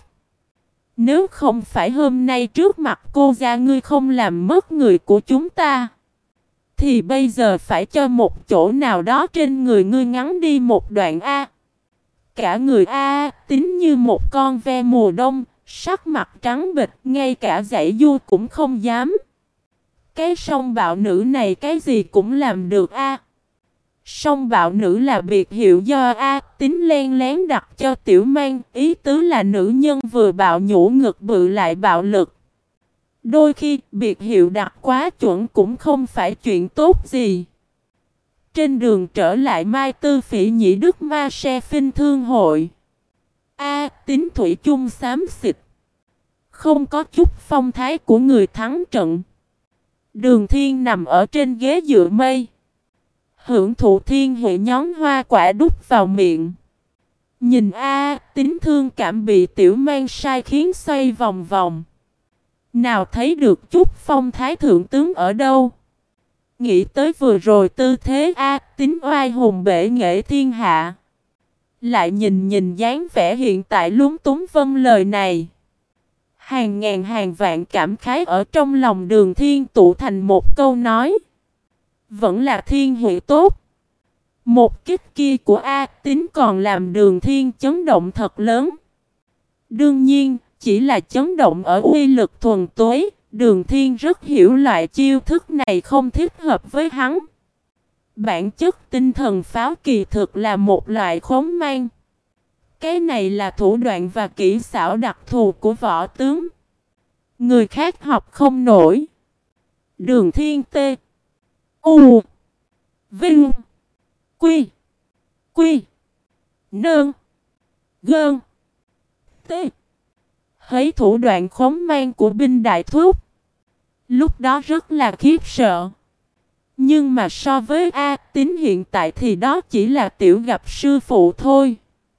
Nếu không phải hôm nay trước mặt cô ra ngươi không làm mất người của chúng ta, thì bây giờ phải cho một chỗ nào đó trên người ngươi ngắn đi một đoạn A. Cả người A Tín như một con ve mùa đông, sắc mặt trắng bệch, ngay cả giãy giụa cũng không dám. Cái song bạo nữ này cái gì cũng làm được A. Song bạo nữ là biệt hiệu do A Tín len lén đặt cho Tiểu Mang, ý tứ là nữ nhân vừa bạo nhũ ngực bự lại bạo lực. Đôi khi biệt hiệu đặt quá chuẩn cũng không phải chuyện tốt gì. Trên đường trở lại Mai Tư Phỉ Nhĩ Đức Ma Xe Phinh Thương Hội, A Tín thủy chung xám xịt, không có chút phong thái của người thắng trận. Đường Thiên nằm ở trên ghế dựa mây, hưởng thụ thiên hệ nhón hoa quả đút vào miệng. Nhìn A Tín thương cảm bị Tiểu Mang sai khiến xoay vòng vòng. Nào thấy được chút phong thái thượng tướng ở đâu. Nghĩ tới vừa rồi tư thế A Tín oai hùng bể nghệ thiên hạ. Lại nhìn nhìn dáng vẻ hiện tại lúng túng vâng lời này. Hàng ngàn hàng vạn cảm khái ở trong lòng Đường Thiên tụ thành một câu nói. Vẫn là thiên hệ tốt. Một kích kia của A Tín còn làm Đường Thiên chấn động thật lớn. Đương nhiên, chỉ là chấn động ở uy lực thuần túy. Đường Thiên rất hiểu loại chiêu thức này không thích hợp với hắn. Bản chất tinh thần pháo kỳ thực là một loại khống mang. Cái này là thủ đoạn và kỹ xảo đặc thù của võ tướng. Người khác học không nổi. Đường Thiên tê U Vinh Quy Quy Nơn Gơn Tê thấy thủ đoạn khống mang của binh đại thúc. Lúc đó rất là khiếp sợ. Nhưng mà so với A Tín hiện tại thì đó chỉ là tiểu gặp sư phụ thôi.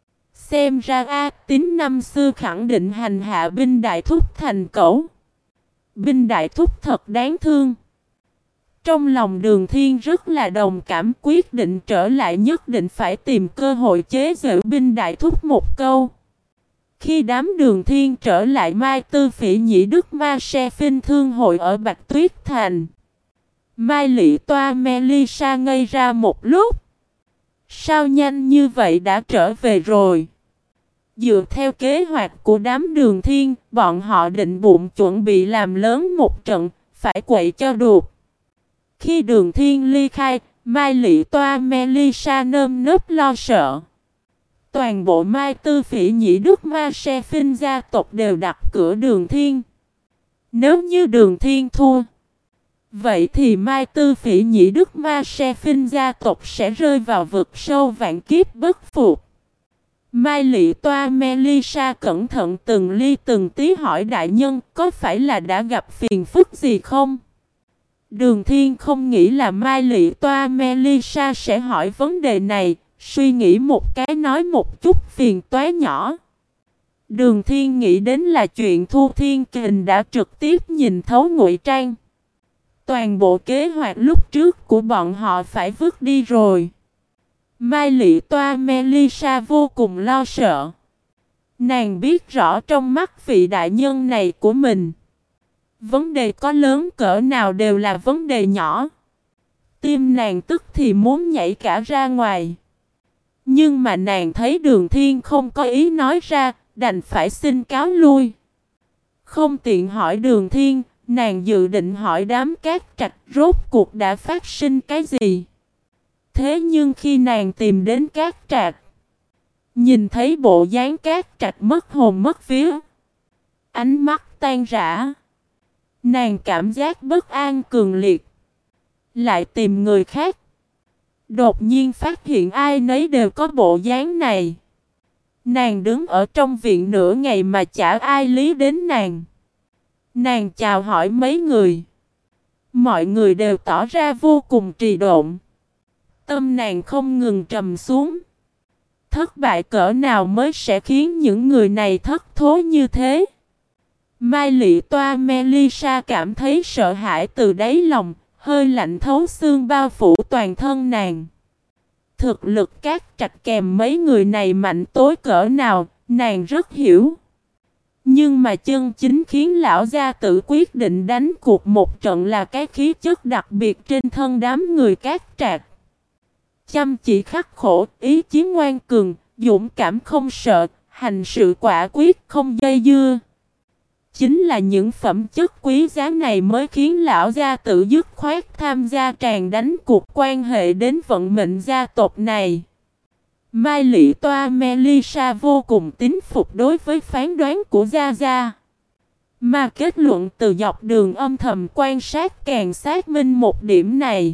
Xem ra A Tín năm xưa khẳng định hành hạ binh đại thúc thành cẩu. Binh đại thúc thật đáng thương. Trong lòng Đường Thiên rất là đồng cảm, quyết định trở lại nhất định phải tìm cơ hội chế giễu binh đại thúc một câu. Khi đám Đường Thiên trở lại Mai Tư Phỉ Nhĩ Đức Ma Xe Phinh Thương Hội ở Bạch Tuyết Thành, Mai Lị Toa Melissa ngây ra một lúc. Sao nhanh như vậy đã trở về rồi? Dựa theo kế hoạch của đám Đường Thiên, bọn họ định bụng chuẩn bị làm lớn một trận, phải quậy cho đùa. Khi Đường Thiên ly khai, Mai Lị Toa Melissa nơm nớp lo sợ. Toàn bộ Mai Tư Phỉ Nhĩ Đức Ma Xe Phinh gia tộc đều đặt cửa Đường Thiên. Nếu như Đường Thiên thua, vậy thì Mai Tư Phỉ Nhĩ Đức Ma Xe Phinh gia tộc sẽ rơi vào vực sâu vạn kiếp bất phục. Mai Lị Toa Melissa cẩn thận từng ly từng tí hỏi đại nhân có phải là đã gặp phiền phức gì không? Đường Thiên không nghĩ là Mai Lị Toa Melissa sẽ hỏi vấn đề này, suy nghĩ một cái nói một chút phiền toái nhỏ. Đường Thiên nghĩ đến là chuyện Thu Thiên Kình đã trực tiếp nhìn thấu ngụy trang. Toàn bộ kế hoạch lúc trước của bọn họ phải vứt đi rồi. Mai Lị Toa Melissa vô cùng lo sợ. Nàng biết rõ trong mắt vị đại nhân này của mình, vấn đề có lớn cỡ nào đều là vấn đề nhỏ. Tim nàng tức thì muốn nhảy cả ra ngoài. Nhưng mà nàng thấy Đường Thiên không có ý nói ra, đành phải xin cáo lui. Không tiện hỏi Đường Thiên, Nàng dự định hỏi đám Cát Trạch rốt cuộc đã phát sinh cái gì. Thế nhưng khi nàng tìm đến Cát Trạch, nhìn thấy bộ dáng Cát Trạch mất hồn mất vía, ánh mắt tan rã, nàng cảm giác bất an cường liệt. Lại tìm người khác, đột nhiên phát hiện ai nấy đều có bộ dáng này. Nàng đứng ở trong viện nửa ngày mà chả ai lý đến nàng. Nàng chào hỏi mấy người, mọi người đều tỏ ra vô cùng trì độn. Tâm nàng không ngừng trầm xuống. Thất bại cỡ nào mới sẽ khiến những người này thất thố như thế? Mai Lị Toa Melisa cảm thấy sợ hãi từ đáy lòng, hơi lạnh thấu xương bao phủ toàn thân nàng. Thực lực Cát Trạch kèm mấy người này mạnh tối cỡ nào, nàng rất hiểu. Nhưng mà chân chính khiến lão gia tử quyết định đánh cuộc một trận là cái khí chất đặc biệt trên thân đám người Cát Trạch. Chăm chỉ khắc khổ, ý chí ngoan cường, dũng cảm không sợ, hành sự quả quyết không dây dưa. Chính là những phẩm chất quý giá này mới khiến lão gia tử dứt khoát tham gia tràn đánh cuộc quan hệ đến vận mệnh gia tộc này. Mai Lị Toa Melisa vô cùng tín phục đối với phán đoán của Gia Gia. Mà kết luận từ dọc đường âm thầm quan sát càng xác minh một điểm này.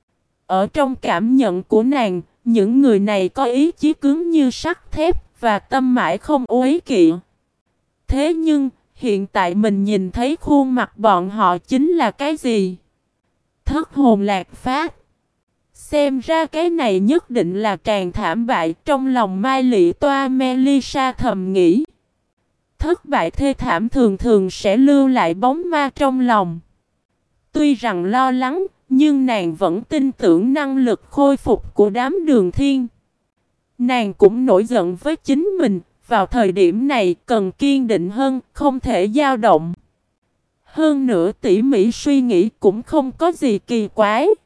Ở trong cảm nhận của nàng, những người này có ý chí cứng như sắt thép và tâm mãi không uế kỵ. Thế nhưng, hiện tại mình nhìn thấy khuôn mặt bọn họ chính là cái gì? Thất hồn lạc phách. Xem ra cái này nhất định là tràn thảm bại, trong lòng Mai Lị Toa Melisa thầm nghĩ. Thất bại thê thảm thường thường sẽ lưu lại bóng ma trong lòng. Tuy rằng lo lắng, nhưng nàng vẫn tin tưởng năng lực khôi phục của đám Đường Thiên. Nàng cũng nổi giận với chính mình, vào thời điểm này cần kiên định hơn, không thể dao động. Hơn nữa tỉ mỉ suy nghĩ cũng không có gì kỳ quái.